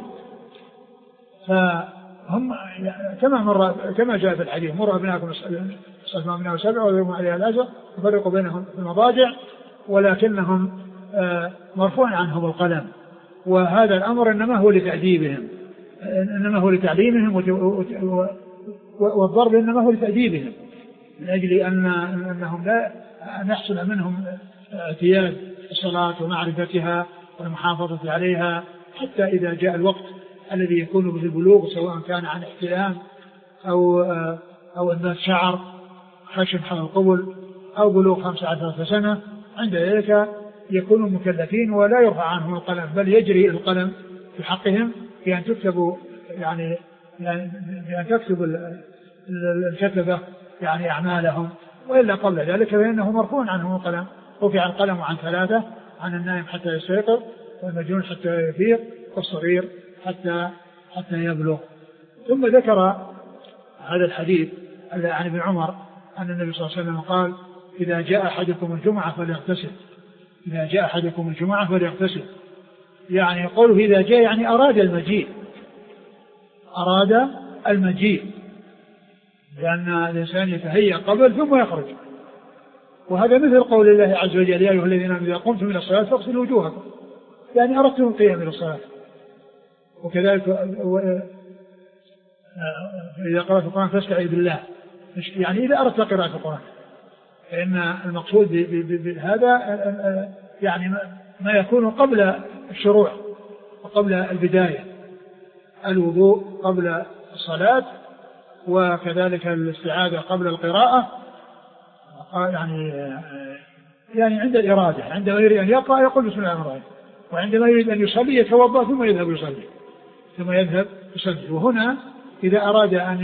فهم كما مر كما جاء في الحديث: مر أبناءكم الصلاة أبناء سبع ويوم عليها الأجر يفرق بينهم في المضاجع، ولكنهم مرفوع عنهم القلم، وهذا الأمر إنما هو لتأديبهم، إنما هو لتعليمهم، والضرب إنما هو لتأديبهم، من أجل أن أنهم لا نحصل منهم اعتياد الصلاة ومعرفتها والمحافظة عليها، حتى إذا جاء الوقت الذي يكون به البلوغ، سواء كان عن احتلام أو أو إنبات شعر خشن حول القبل أو بلوغ خمسة عشر سنة، عند ذلك يكونوا مكلفين ولا يرفع عنهم القلم، بل يجري القلم في حقهم بأن تكتبوا يعني بأن تكتب الكتبة يعني أعمالهم، وإلا قبل ذلك فإنه مرفوع عنهم القلم. رفع القلم عن ثلاثة: عن النائم حتى يستيقظ، والمجنون حتى يفيق، والصغير حتى حتى يبلغ. ثم ذكر هذا الحديث عن ابن عمر أن النبي صلى الله عليه وسلم قال: إذا جاء أحدكم الجمعة فليغتسل. إذا جاء أحدكم الجمعة فليغتسل، يعني قوله إذا جاء يعني أراد المجيء، أراد المجيء، لأن الإنسان يتهيأ قبل ثم يخرج. وهذا مثل قول الله عز وجل: يا أيها الذين آمنوا إذا قمتم إلى الصلاة فاغسلوا وجوهكم، يعني أردتم القيام إلى الصلاة. وكذلك إذا قرأت القرآن فاستعذ بالله، يعني إذا أردت قراءة القرآن، فإن المقصود بهذا يعني ما يكون قبل الشروع وقبل البداية، الوضوء قبل الصلاة، وكذلك الاستعاذة قبل القراءة، يعني يعني عند الإرادة، عندما يريد أن يقرأ يقول بسم الله الرحمن الرحيم، وعندما يريد أن يصلي يتوضأ ثم يذهب يصلي ثم يذهب يصلي. وهنا إذا أراد أن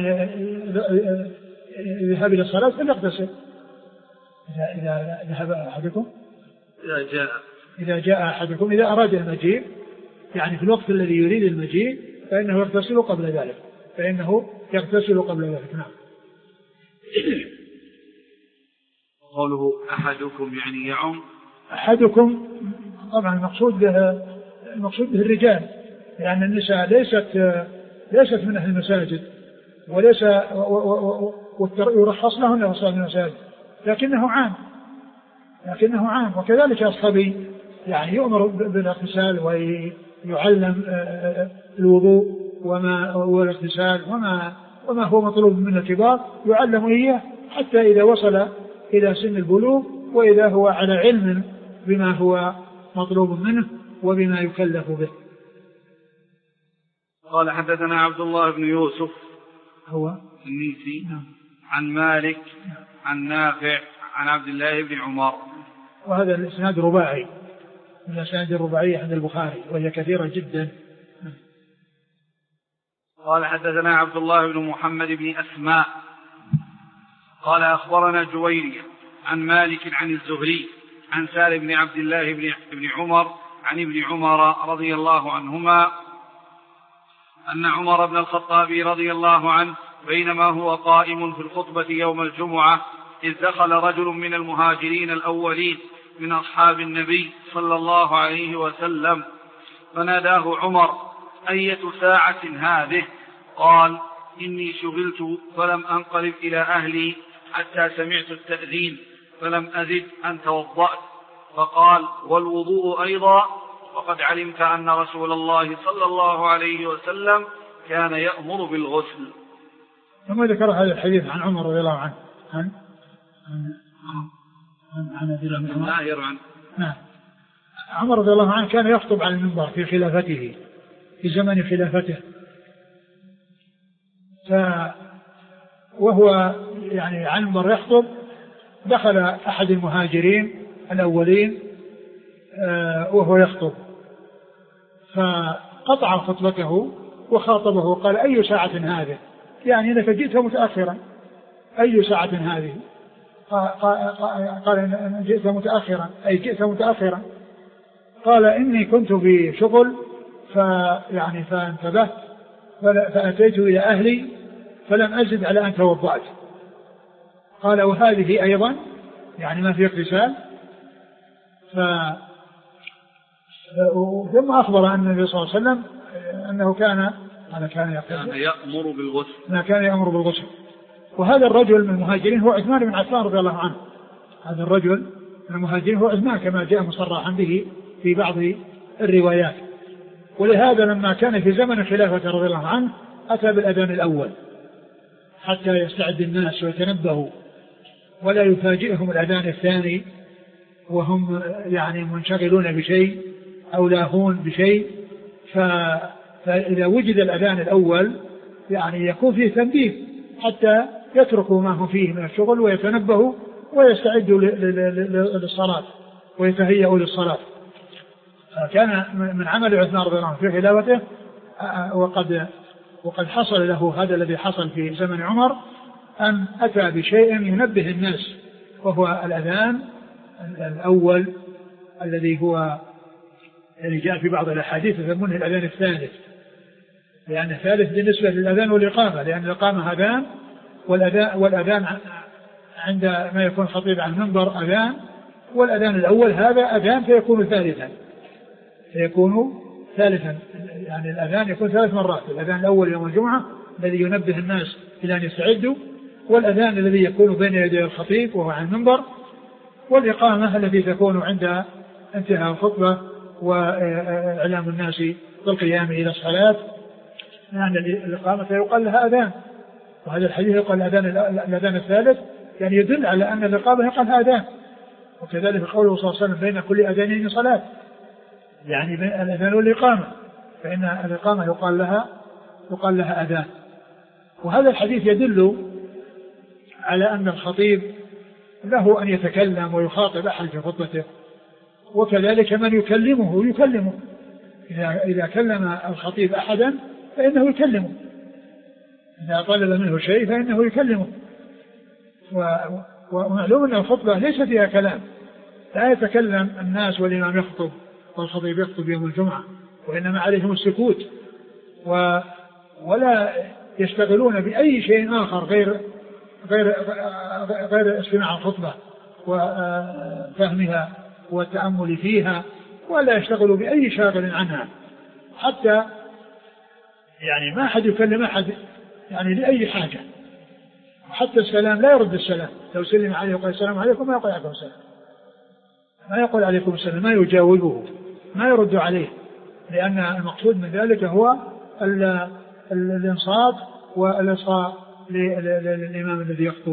يذهب إلى الصلاة فليغتسل. إذا إذا ذهب أحدكم إذا جاء إذا جاء أحدكم إذا أراد المجيء، يعني في الوقت الذي يريد المجيء، فإنه يغتسل قبل ذلك فإنه يغتسل قبل ذلك. نعم. قوله أحدكم يعني يعم أحدكم، طبعا المقصود به المقصود به الرجال، لأن يعني النساء ليست ليست من أهل المساجد، وليس يرخص لهن في المساجد، لكنه عام لكنه عام وكذلك الصبي يعني يؤمر بالاغتسال ويعلم الوضوء وما والاغتسال وما وما هو مطلوب من الكبار يعلم إياه حتى إذا وصل إلى سن البلوغ، وإذا هو على علم بما هو مطلوب منه وبما يكلف به. قال حدثنا عبد الله بن يوسف هو النيسي عن مالك عن نافع عن عبد الله بن عمر. وهذا الإسناد رباعي من الأسناد الرباعية عند البخاري وهي كثيرة جدا. قال حدثنا عبد الله بن محمد بن أسماء قال أخبرنا جويرية عن مالك عن الزهري عن سالم بن عبد الله بن عمر عن ابن عمر رضي الله عنهما أن عمر بن الخطاب رضي الله عنه بينما هو قائم في الخطبة يوم الجمعة إذ دخل رجل من المهاجرين الأولين من أصحاب النبي صلى الله عليه وسلم فناداه عمر: أية ساعة هذه؟ قال: إني شغلت فلم أنقلب إلى أهلي حتى سمعت التأذين فلم أزد أن توضأت. فقال: والوضوء أيضا؟ وقد علمت أن رسول الله صلى الله عليه وسلم كان يأمر بالغسل. ثم ذكر هذا الحديث عن عمر رضي الله عنه عن عن عن عن أبي عمر عن نعم عمر رضي الله عنه كان يخطب على المنبر في خلافته في زمن خلافته، ف وهو يعني على المنبر يخطب دخل أحد المهاجرين الأولين وهو يخطب فقطع خطبته وخاطبه وقال: أي ساعة هذه؟ يعني إنك جئت متأخرا. أي ساعة هذه؟ قال: إن جئت متأخرا أي جئت متأخرا. قال: إني كنت في شغل فيعني فانتبهت فأتيت إلى أهلي فلم أزد على أن توضأت. قال: وهذه أيضا يعني ما في اغتسال. ف ثم أخبر أن النبي صلى الله عليه وسلم أنه كان أنا كان يأمر بالغسل ما كان يأمر بالغسل. وهذا الرجل من المهاجرين هو عثمان بن عفان رضي الله عنه. هذا الرجل من المهاجرين هو عثمان كما جاء مصرحا به في بعض الروايات. ولهذا لما كان في زمن خلافة رضي الله عنه أتى بالأذان الأول حتى يستعد الناس ويتنبهوا ولا يفاجئهم الأذان الثاني وهم يعني منشغلون بشيء أو لاهون بشيء. فإذا وجد الأذان الأول يعني يكون فيه تنبيه حتى يتركوا ما هم فيه من الشغل ويتنبهوا ويستعدوا للصلاة ويتهيئوا للصلاة. كان من عمل عثمان رضي الله عنه في خلافته وقد وقد حصل له هذا الذي حصل في زمن عمر أن أتى بشيء ينبه الناس وهو الأذان الأول الذي هو الذي جاء في بعض الأحاديث يسمونه الأذان الثالث، لأن الثالث بالنسبة للأذان والإقامة، لأن الإقامة أذان والأذان, والأذان عند ما يكون خطيب عن المنبر أذان، والأذان الأول هذا أذان فيكون ثالثا فيكون ثالثا يعني الأذان يكون ثلاث مرات: الأذان الأول يوم الجمعة الذي ينبه الناس إلى أن يستعدوا، والأذان الذي يكون بين يدي الخطيب وهو عن المنبر، والإقامة التي تكون عند انتهاء الخطبة وإعلام الناس بالقيام إلى الصلاة. يعني الإقامة يقال لها أذان، وهذا الحديث يقال الأذان, الأذان الثالث يعني يدل على أن الإقامة يقال آذان. وكذلك قوله صلى الله عليه وسلم بين كل أذانين صلاة، يعني بين الأذان والإقامة، فإن الإقامة يقال لها يقال لها أذان. وهذا الحديث يدل على أن الخطيب له أن يتكلم ويخاطب أحد في خطبته، وكذلك من يكلمه يكلمه، إذا إذا كلم الخطيب أحدا فإنه يكلمه، إذا طلب منه شيء فإنه يكلمه. ومعلوم أن الخطبة ليس فيها كلام، لا يتكلم الناس والإمام يخطب والخطيب يخطب يوم الجمعة، وإنما عليهم السكوت و ولا يشتغلون بأي شيء آخر غير غير غير استماع الخطبة وفهمها والتأمل فيها، ولا يشتغلوا بأي شاغل عنها، حتى يعني ما أحد يكلم أحد يعني لأي حاجة، حتى السلام لا يرد السلام، لو سلم عليه وقال السلام عليكم ما يقول عليكم السلام، ما يقول عليكم السلام، ما يجاوبه، ما يرد عليه، لأن المقصود من ذلك هو الإنصات والإصغاء للإمام الذي يخطب.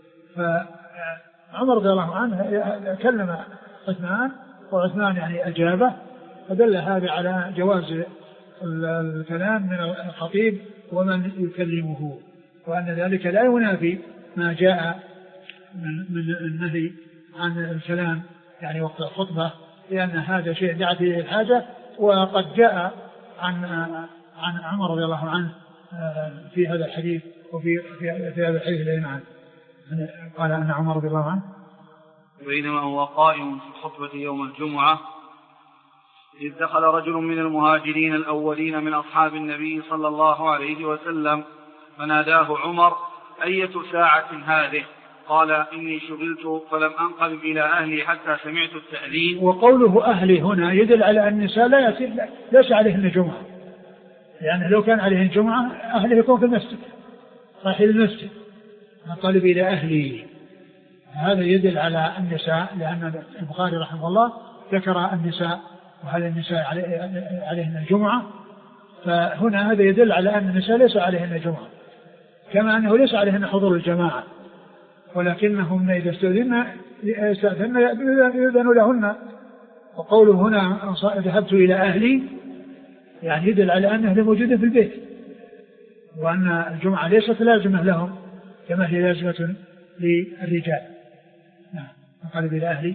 فعمر رضي الله عنه كلم عثمان وعثمان يعني أجابه، فدل هذا على جواز الكلام من الخطيب ومن يكلمه، وأن ذلك لا ينافي ما جاء من النهي عن الكلام يعني وقت الخطبة، لأن هذا شيء دعت إليه الحاجة. وقد جاء عن عن عمر رضي الله عنه في هذا الحديث، وفي في, في هذا الحديث الذي معنا قال أن عمر رضي الله عنه بينما هو قائم في الخطبة يوم الجمعة إذ دخل رجل من المهاجرين الأولين من أصحاب النبي صلى الله عليه وسلم فناداه عمر: أية ساعة هذه؟ قال: إني شغلت فلم أنقلب إلى أهلي حتى سمعت التأذين. وقوله أهلي هنا يدل على أن النساء لا ليس عليهن جمعة، يعني لو كان عليهن جمعة أهله يكون في المسجد، راح إلى المسجد، أنقلب إلى أهلي. هذا يدل على النساء، لأن البخاري رحمه الله ذكر النساء، وهل النساء عليهن الجمعة، فهنا هذا يدل على أن النساء ليس عليهن جمعة، كما أنه ليس عليهن حضور الجماعة، ولكنهم إذا استأذن يؤذن لهن. وقوله هنا ذهبت إلى أهلي يعني يدل على أنه موجود في البيت، وأن الجمعة ليست لازمة لهم كما هي لازمة للرجال. نعم. أنقلب إلى أهلي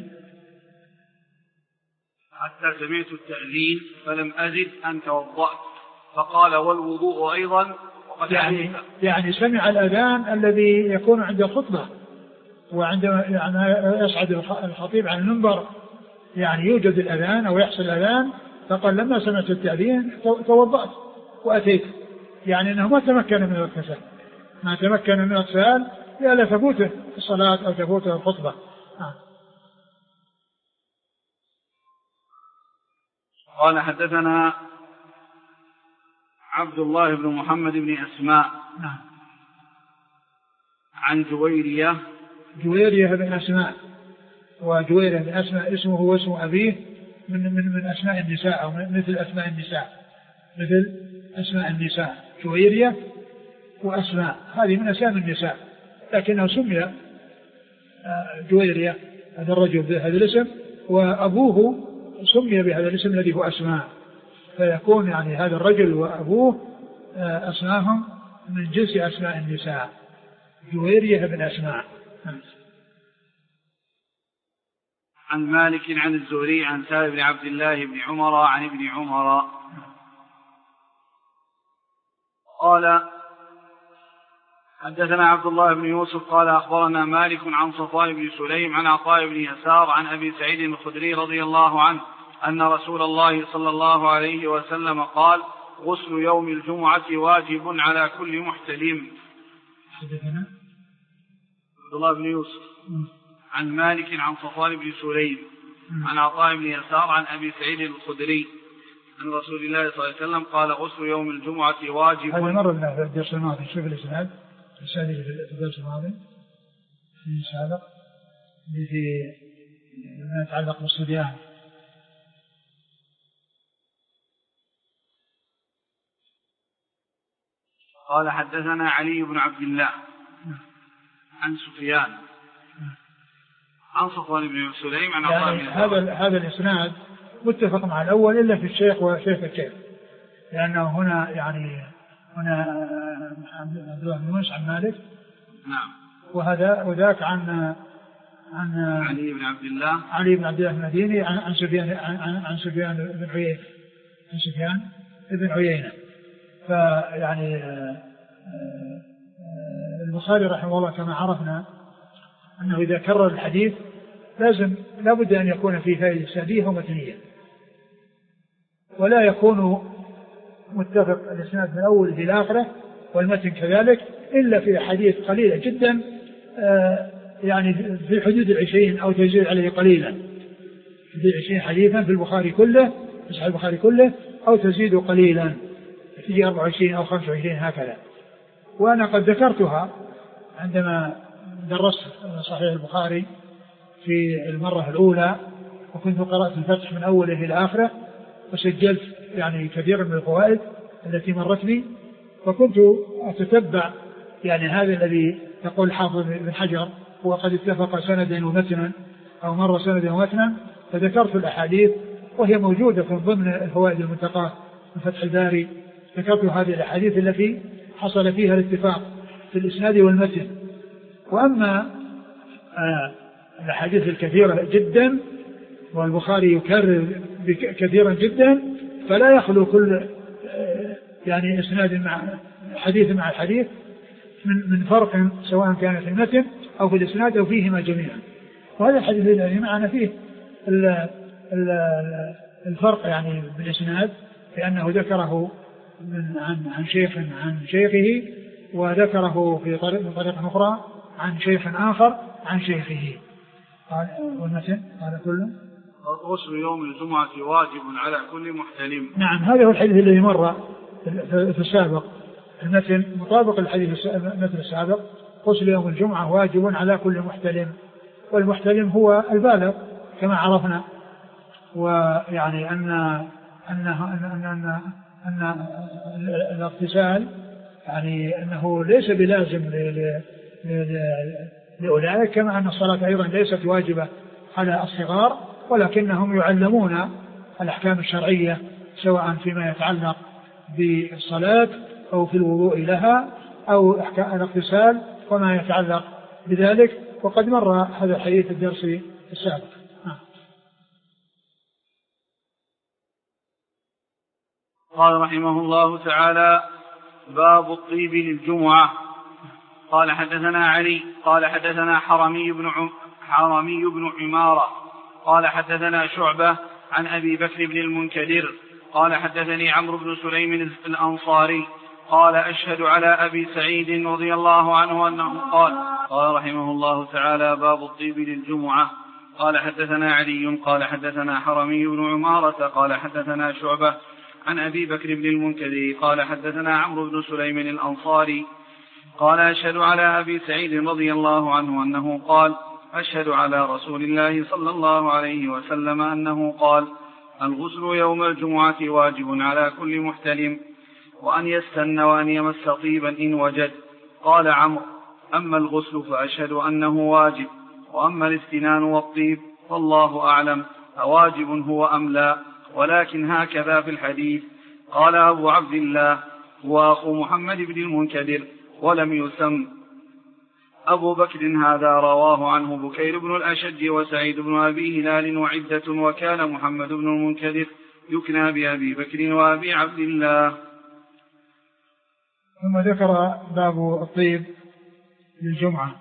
حتى سمعت التأذين فلم أزد أن توضأت، فقال: والوضوء أيضا. وقد يعني, يعني سمع الأذان الذي يكون عند الخطبة، وعندما يعني يصعد الخطيب عن المنبر يعني يوجد الأذان أو يحصل الأذان، فقال: لما سمعت التأذين توضأت وأتيت، يعني أنه ما تمكن من الاغتسال، ما تمكن من الاغتسال لئلا تفوته الصلاة أو تفوته الخطبة. آه. قال: حدثنا عبد الله بن محمد بن أسماء نعم. عن جويرية جويرية بن أسماء، وجويرية بن أسماء اسمه واسم أبيه من من من أسماء النساء أو مثل أسماء النساء مثل أسماء النساء جويرية وأسماء، هذه من أسماء النساء، لكنه سمي جويرية هذا الرجل بهذا الاسم، وأبوه سمي بهذا الاسم الذي هو أسماء، فيكون يعني هذا الرجل وأبوه أسماهم من جنس أسماء النساء، جويرية بن أسماء. عن مالك عن الزهري عن سالم بن عبد الله بن عمر عن ابن عمر قال: حدثنا عبد الله بن يوسف قال: أخبرنا مالك عن صفوان بن سليم عن عطاء بن يسار عن أبي سعيد الخدري رضي الله عنه أن رسول الله صلى الله عليه وسلم قال: غسل يوم الجمعة واجب على كل محتلم. حدثنا عبد الله بن يوسف عن مالك عن صفوان بن سليم عن عطاء بن يسار عن أبي سعيد الخدري عن رسول الله صلى الله عليه وسلم قال: غسل يوم الجمعة واجب. هذا مر لنا في الدرس الماضي، شوف الإسناد السادس في الدرس الماضي في سابق في ما يتعلق بالصبيان. قال: حدثنا علي بن عبد الله عن سفيان عن صفوان بن سليم عن يعني هذا هذا الإسناد متفق مع الأول إلا في الشيخ وشيخ الشيخ، لأنه هنا يعني هنا عبد الله بن يونس عن مالك، نعم، وهذا وذاك عن عن علي بن عبد الله علي بن عبد الله المديني عن عن سفيان عن, عن سفيان بن عيينة عن سفيان بن عيينة. فيعني البخاري رحمه الله كما عرفنا أنه إذا كرر الحديث لازم لابد أن يكون فيه فائدة سندية ومتنية، ولا يكون متفق الإسناد من أول إلى آخره والمتن كذلك إلا في حديث قليلة جدا، يعني في حدود العشرين أو تزيد عليه قليلا، في عشرين حديثا في البخاري كله في صحيح البخاري كله، أو تزيد قليلا في أربعة وعشرين أو خمسة وعشرين هكذا. وأنا قد ذكرتها عندما درست صحيح البخاري في المرة الأولى، وكنت قرأت الفتح من أوله إلى آخره، وسجلت يعني كثير من الفوائد التي مرت لي، فكنت أتتبع يعني هذا الذي يقول حافظ بن حجر هو قد اتفق سندا ومتنا أو مر سندا ومتنا، فذكرت الأحاديث وهي موجودة في ضمن الفوائد المنتقاة من فتح الباري. ذكرت هذه الأحاديث التي حصل فيها الاتفاق في الإسناد والمتن. وأما آه الأحاديث الكثيرة جدا والبخاري يكرر كثيرا جدا، فلا يخلو كل آه يعني إسناد مع حديث مع الحديث من من فرق، سواء كان في المتن أو في الإسناد أو فيهما جميعا. وهذا الحديث الذي معنا فيه ال ال الفرق يعني بالإسناد، لأنه ذكره من عن عن شيخ عن شيخه، وذكره في طريق طريقة أخرى عن شيخ آخر عن شيخه. قال والمتن قال كله غسل يوم الجمعة واجب على كل محتلم. نعم، هذا هو الحديث الذي مر في السابق. المتن مطابق الحديث المتن السابق، غسل يوم الجمعة واجب على كل محتلم، والمحتلم هو البالغ كما عرفنا. ويعني أن أن أن أن, أن الاغتسال يعني أنه ليس بلازم لأولئك، كما أن الصلاة أيضا ليست واجبة على الصغار، ولكنهم يعلمون الأحكام الشرعية سواء فيما يتعلق بالصلاة أو في الوضوء لها أو الاغتسال وما يتعلق بذلك. وقد مر هذا الحديث الدرس السابق. قال رحمه الله تعالى: باب الطيب للجمعة. قال حدثنا علي قال حدثنا حرمي بن عم حرمي بن عمارة قال حدثنا شعبة عن أبي بكر بن المنكدر قال حدثني عمرو بن سليم الأنصاري قال أشهد على أبي سعيد رضي الله عنه أنه قال: قال رحمه الله تعالى: باب الطيب للجمعة. قال حدثنا علي قال حدثنا حرمي بن عمارة قال حدثنا شعبة عن أبي بكر بن المنكدر قال حدثنا عمرو بن سليم الأنصاري قال أشهد على أبي سعيد رضي الله عنه أنه قال: أشهد على رسول الله صلى الله عليه وسلم أنه قال: الغسل يوم الجمعة واجب على كل محتلم، وأن يستن وأن يمس طيبا إن وجد. قال عمرو: أما الغسل فأشهد أنه واجب، وأما الاستنان والطيب فالله أعلم أواجب هو أم لا، ولكن هكذا في الحديث. قال أبو عبد الله: هو أخو محمد بن المنكدر ولم يسم. أبو بكر هذا رواه عنه بكير بن الأشج وسعيد بن أبي هلال وعدة، وكان محمد بن المنكدر يكنى بأبي بكر وأبي عبد الله. ثم ذكر باب الطيب للجمعة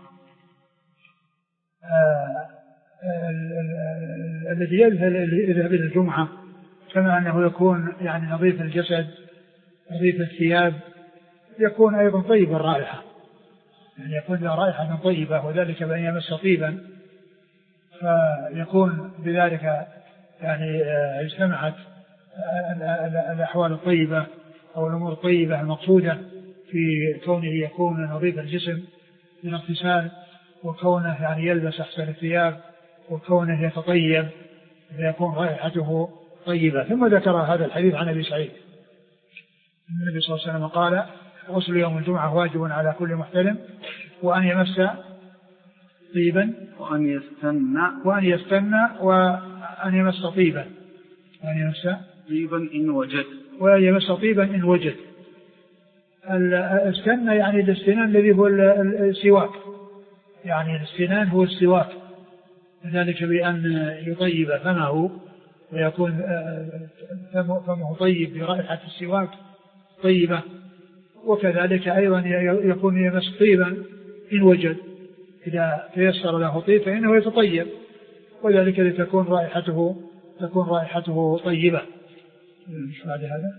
الذي يذهب إلى الجمعة، كما أنه يكون يعني نظيف الجسد نظيف الثياب، يكون أيضا طيب الرائحة، يعني يكون له رائحة طيبة، وذلك بأن يمس طيبا، فيكون بذلك يعني اجتمعت الأحوال الطيبة أو الأمور الطيبة المقصودة في كونه يكون نظيف الجسم بالاغتسال، وكونه يعني يلبس أحسن الثياب، وكونه يتطيب فيكون رائحته طيبة. ثم ذكر هذا الحديث عن أبي سعيد النبي صلى الله عليه وسلم قال: غسل يوم الجمعة واجب على كل محتلم، وأن يمس طيبا وأن يستنى وأن يستنى وأن يمس طيبا وأن يمس طيبا إن وجد وأن يمس طيبا إن وجد. الاستنى يعني الاستنان الذي هو السواك، يعني الاستنان هو السواك، ذلك بأن يطيب فمه ويكون فمه طيب برائحة السواك طيبة، وكذلك أيضا يكون يمس طيبا إن وجد، إذا تيسر له طيب فإنه يتطيب، وذلك لتكون رائحته تكون رائحته طيبة. بعد هذا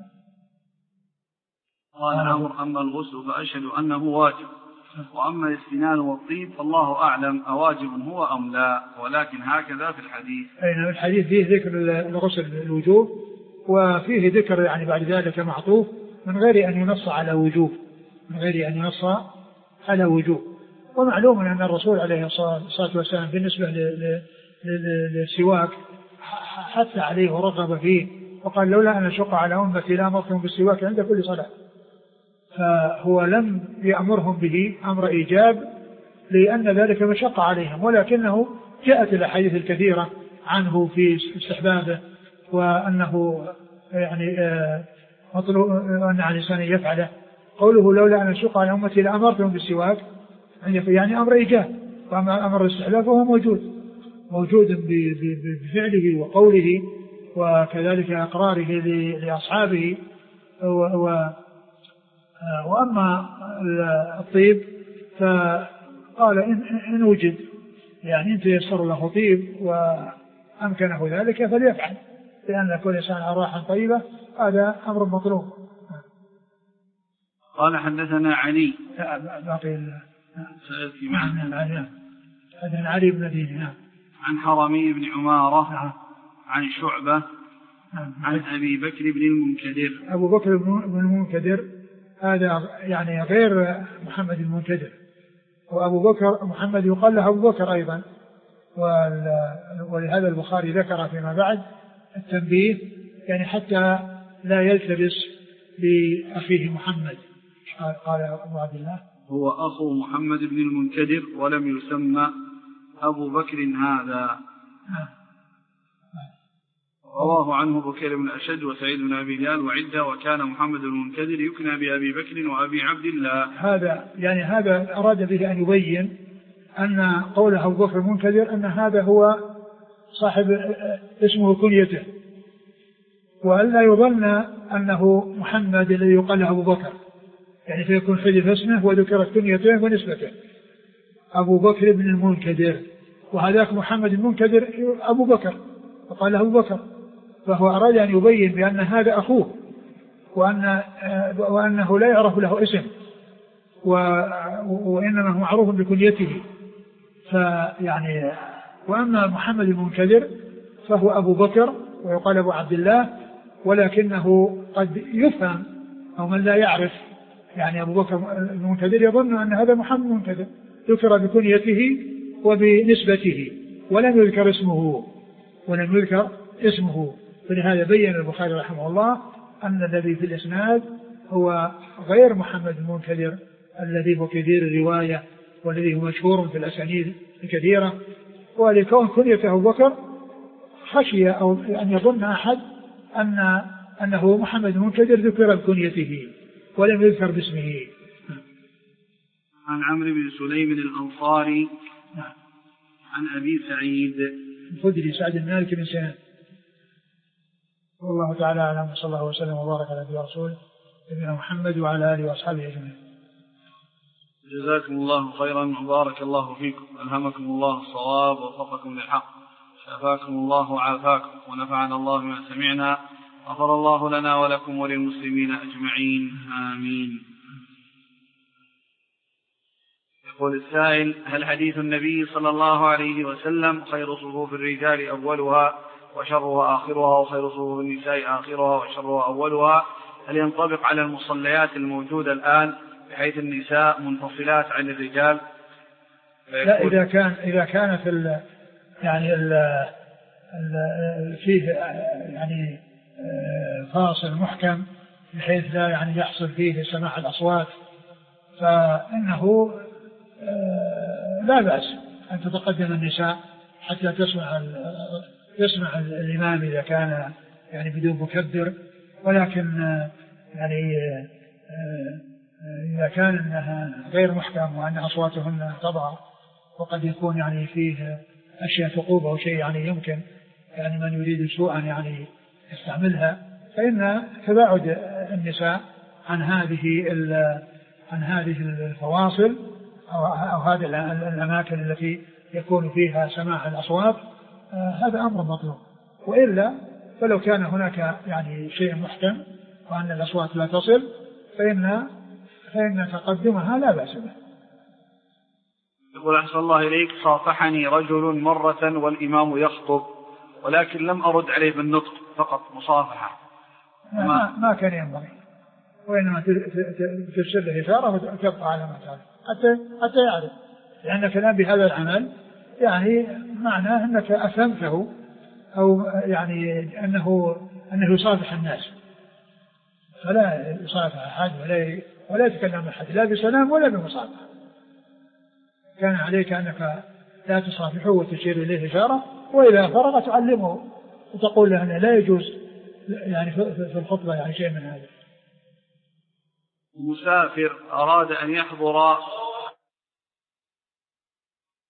قال عمرو أما الغسل فأشهد أنه واجب، وأما الاستنان والطيب فالله أعلم أواجب هو أم لا، ولكن هكذا في الحديث. أين الحديث فيه ذكر الغسل الوجوب، وفيه ذكر يعني بعد ذلك معطوف من غير أن ينص على وجوب من غير أن ينص على وجوب. ومعلوم أن الرسول عليه الصلاة والسلام بالنسبة للسواك حتى عليه ورغب فيه، وقال لولا أن أشق على أمتي لأمرتهم بالسواك عند كل صلاة، فهو لم يأمرهم به أمر إيجاب لأن ذلك مشق عليهم، ولكنه جاءت الأحاديث الكثيرة عنه في استحبابه، وأنه يعني مطلوب أن على الإنسان يفعله. قوله لولا أن أشق على أمتي لأمرتهم بالسواك يعني أمر إيجاب، وأما أمر الاستحباب فهو موجود موجود بفعله وقوله، وكذلك أقراره لأصحابه. وأما الطيب فقال إن, إن وجد، يعني إن تيسر له طيب وأمكنه ذلك فليفعل، لأن كل إنسان أراحا طيبة هذا أمر مطلوب. قال حدثنا علي باقي سألتي معنا حدثنا علي بن دين عن حرمي بن عمارة عن شعبة عن أبي بكر بن المنكدر. أبو بكر بن المنكدر هذا يعني غير محمد المنكدر، وأبو بكر محمد يقال له أبو بكر أيضا، ولهذا البخاري ذكر فيما بعد التنبيه يعني حتى لا يلتبس بأخيه محمد. قال أبو عبد الله هو أخو محمد بن المنكدر ولم يسمى أبو بكر هذا. رواه عنه بكير بن الأشج وسعيد بن أبي هلال وعدة، وكان محمد بن المنكدر يكنى بأبي بكر وأبي عبد الله. هذا يعني هذا أراد به أن يبين أن قوله أبو بكر المنكدر أن هذا هو صاحب اسمه كنيته، وألا يظن أنه محمد الذي يقال له أبو بكر، يعني فيكون حذف اسمه وذكرت كنيته ونسبته أبو بكر بن المنكدر، وهذاك محمد المنكدر أبو بكر وقال له أبو بكر، فهو أراد أن يبين بأن هذا أخوه، وأن وأنه لا يعرف له اسم، وإنما هو معروف بكنيته. فيعني وأما محمد المنكدر فهو أبو بكر ويقال أبو عبد الله، ولكنه قد يفهم أو من لا يعرف يعني أبو بكر المنكدر يظن أن هذا محمد المنكدر، ذكر بكنيته وبنسبته ولم يذكر اسمه ولم يذكر اسمه فلهذا بين البخاري رحمه الله أن الذي في الإسناد هو غير محمد المنكدر الذي هو كثير الرواية والذي هو مشهور في الأسانيد الكثيرة، ولكون كنيته أبو بكر خشي أو أن يظن أحد أن أنه محمد المنكدر ذكر بكنيته ولم يذكر باسمه. عن عمرو بن سليم الأنصاري عن أبي سعيد الخدري سعد بن مالك بن سنان. والله تعالى أعلم، صلى الله وسلم وبارك على نبينا ورسوله نبينا محمد وعلى آله وأصحابه أجمعين. جزاكم الله خيرا وبارك الله فيكم، ألهمكم الله الصواب ووفقكم للحق، شفاكم الله وعافاكم، ونفعنا الله بما سمعنا، غفر الله لنا ولكم وللمسلمين أجمعين، آمين. يقول السائل: هل حديث النبي صلى الله عليه وسلم خير صفوف الرجال أولها وشرها آخرها وخير صفوف النساء آخرها وشرها أولها هل ينطبق على المصليات الموجودة الآن بحيث النساء منفصلات عن الرجال؟ لا، إذا كان إذا كان في ال يعني ال ال فيه يعني فاصل محكم بحيث لا يعني يحصل فيه سماع الأصوات فإنه لا بأس أن تتقدم النساء حتى تسمع يسمع الإمام إذا كان يعني بدون مكبر، ولكن يعني إذا كان أنها غير محكم وأن أصواتهن تضع وقد يكون يعني فيه أشياء ثقوب أو شيء يعني يمكن يعني من يريد سوءا يعني يستعملها، فإن تباعد النساء عن هذه عن هذه الفواصل أو, أو هذه الأماكن التي يكون فيها سماع الأصوات آه هذا أمر مطلوب. وإلا فلو كان هناك يعني شيء محكم وأن الأصوات لا تصل فإن فإن تقدمها لا بأس به. يقول أحسن الله إليك: صافحني رجل مرة والإمام يخطب ولكن لم أرد عليه بالنطق، فقط مصافحة. ما, ما كان ينبغي، وإنما ترسل له إشارة وتبقى على ما تعرف حتى حتى يعرف، لأنك الآن بهذا العمل يعني معناه أنك أفهمته أو يعني أنه أنه يصافح الناس، فلا يصافح أحد ولا ولا يتكلم أحد لا بسلام ولا بمصافحة. كان عليك أنك لا تصافحه وتشير إليه إشارة، وإذا فرغ تعلمه وتقول له أنه لا يجوز يعني في الخطبة يعني شيء من هذا. مسافر أراد أن يحضر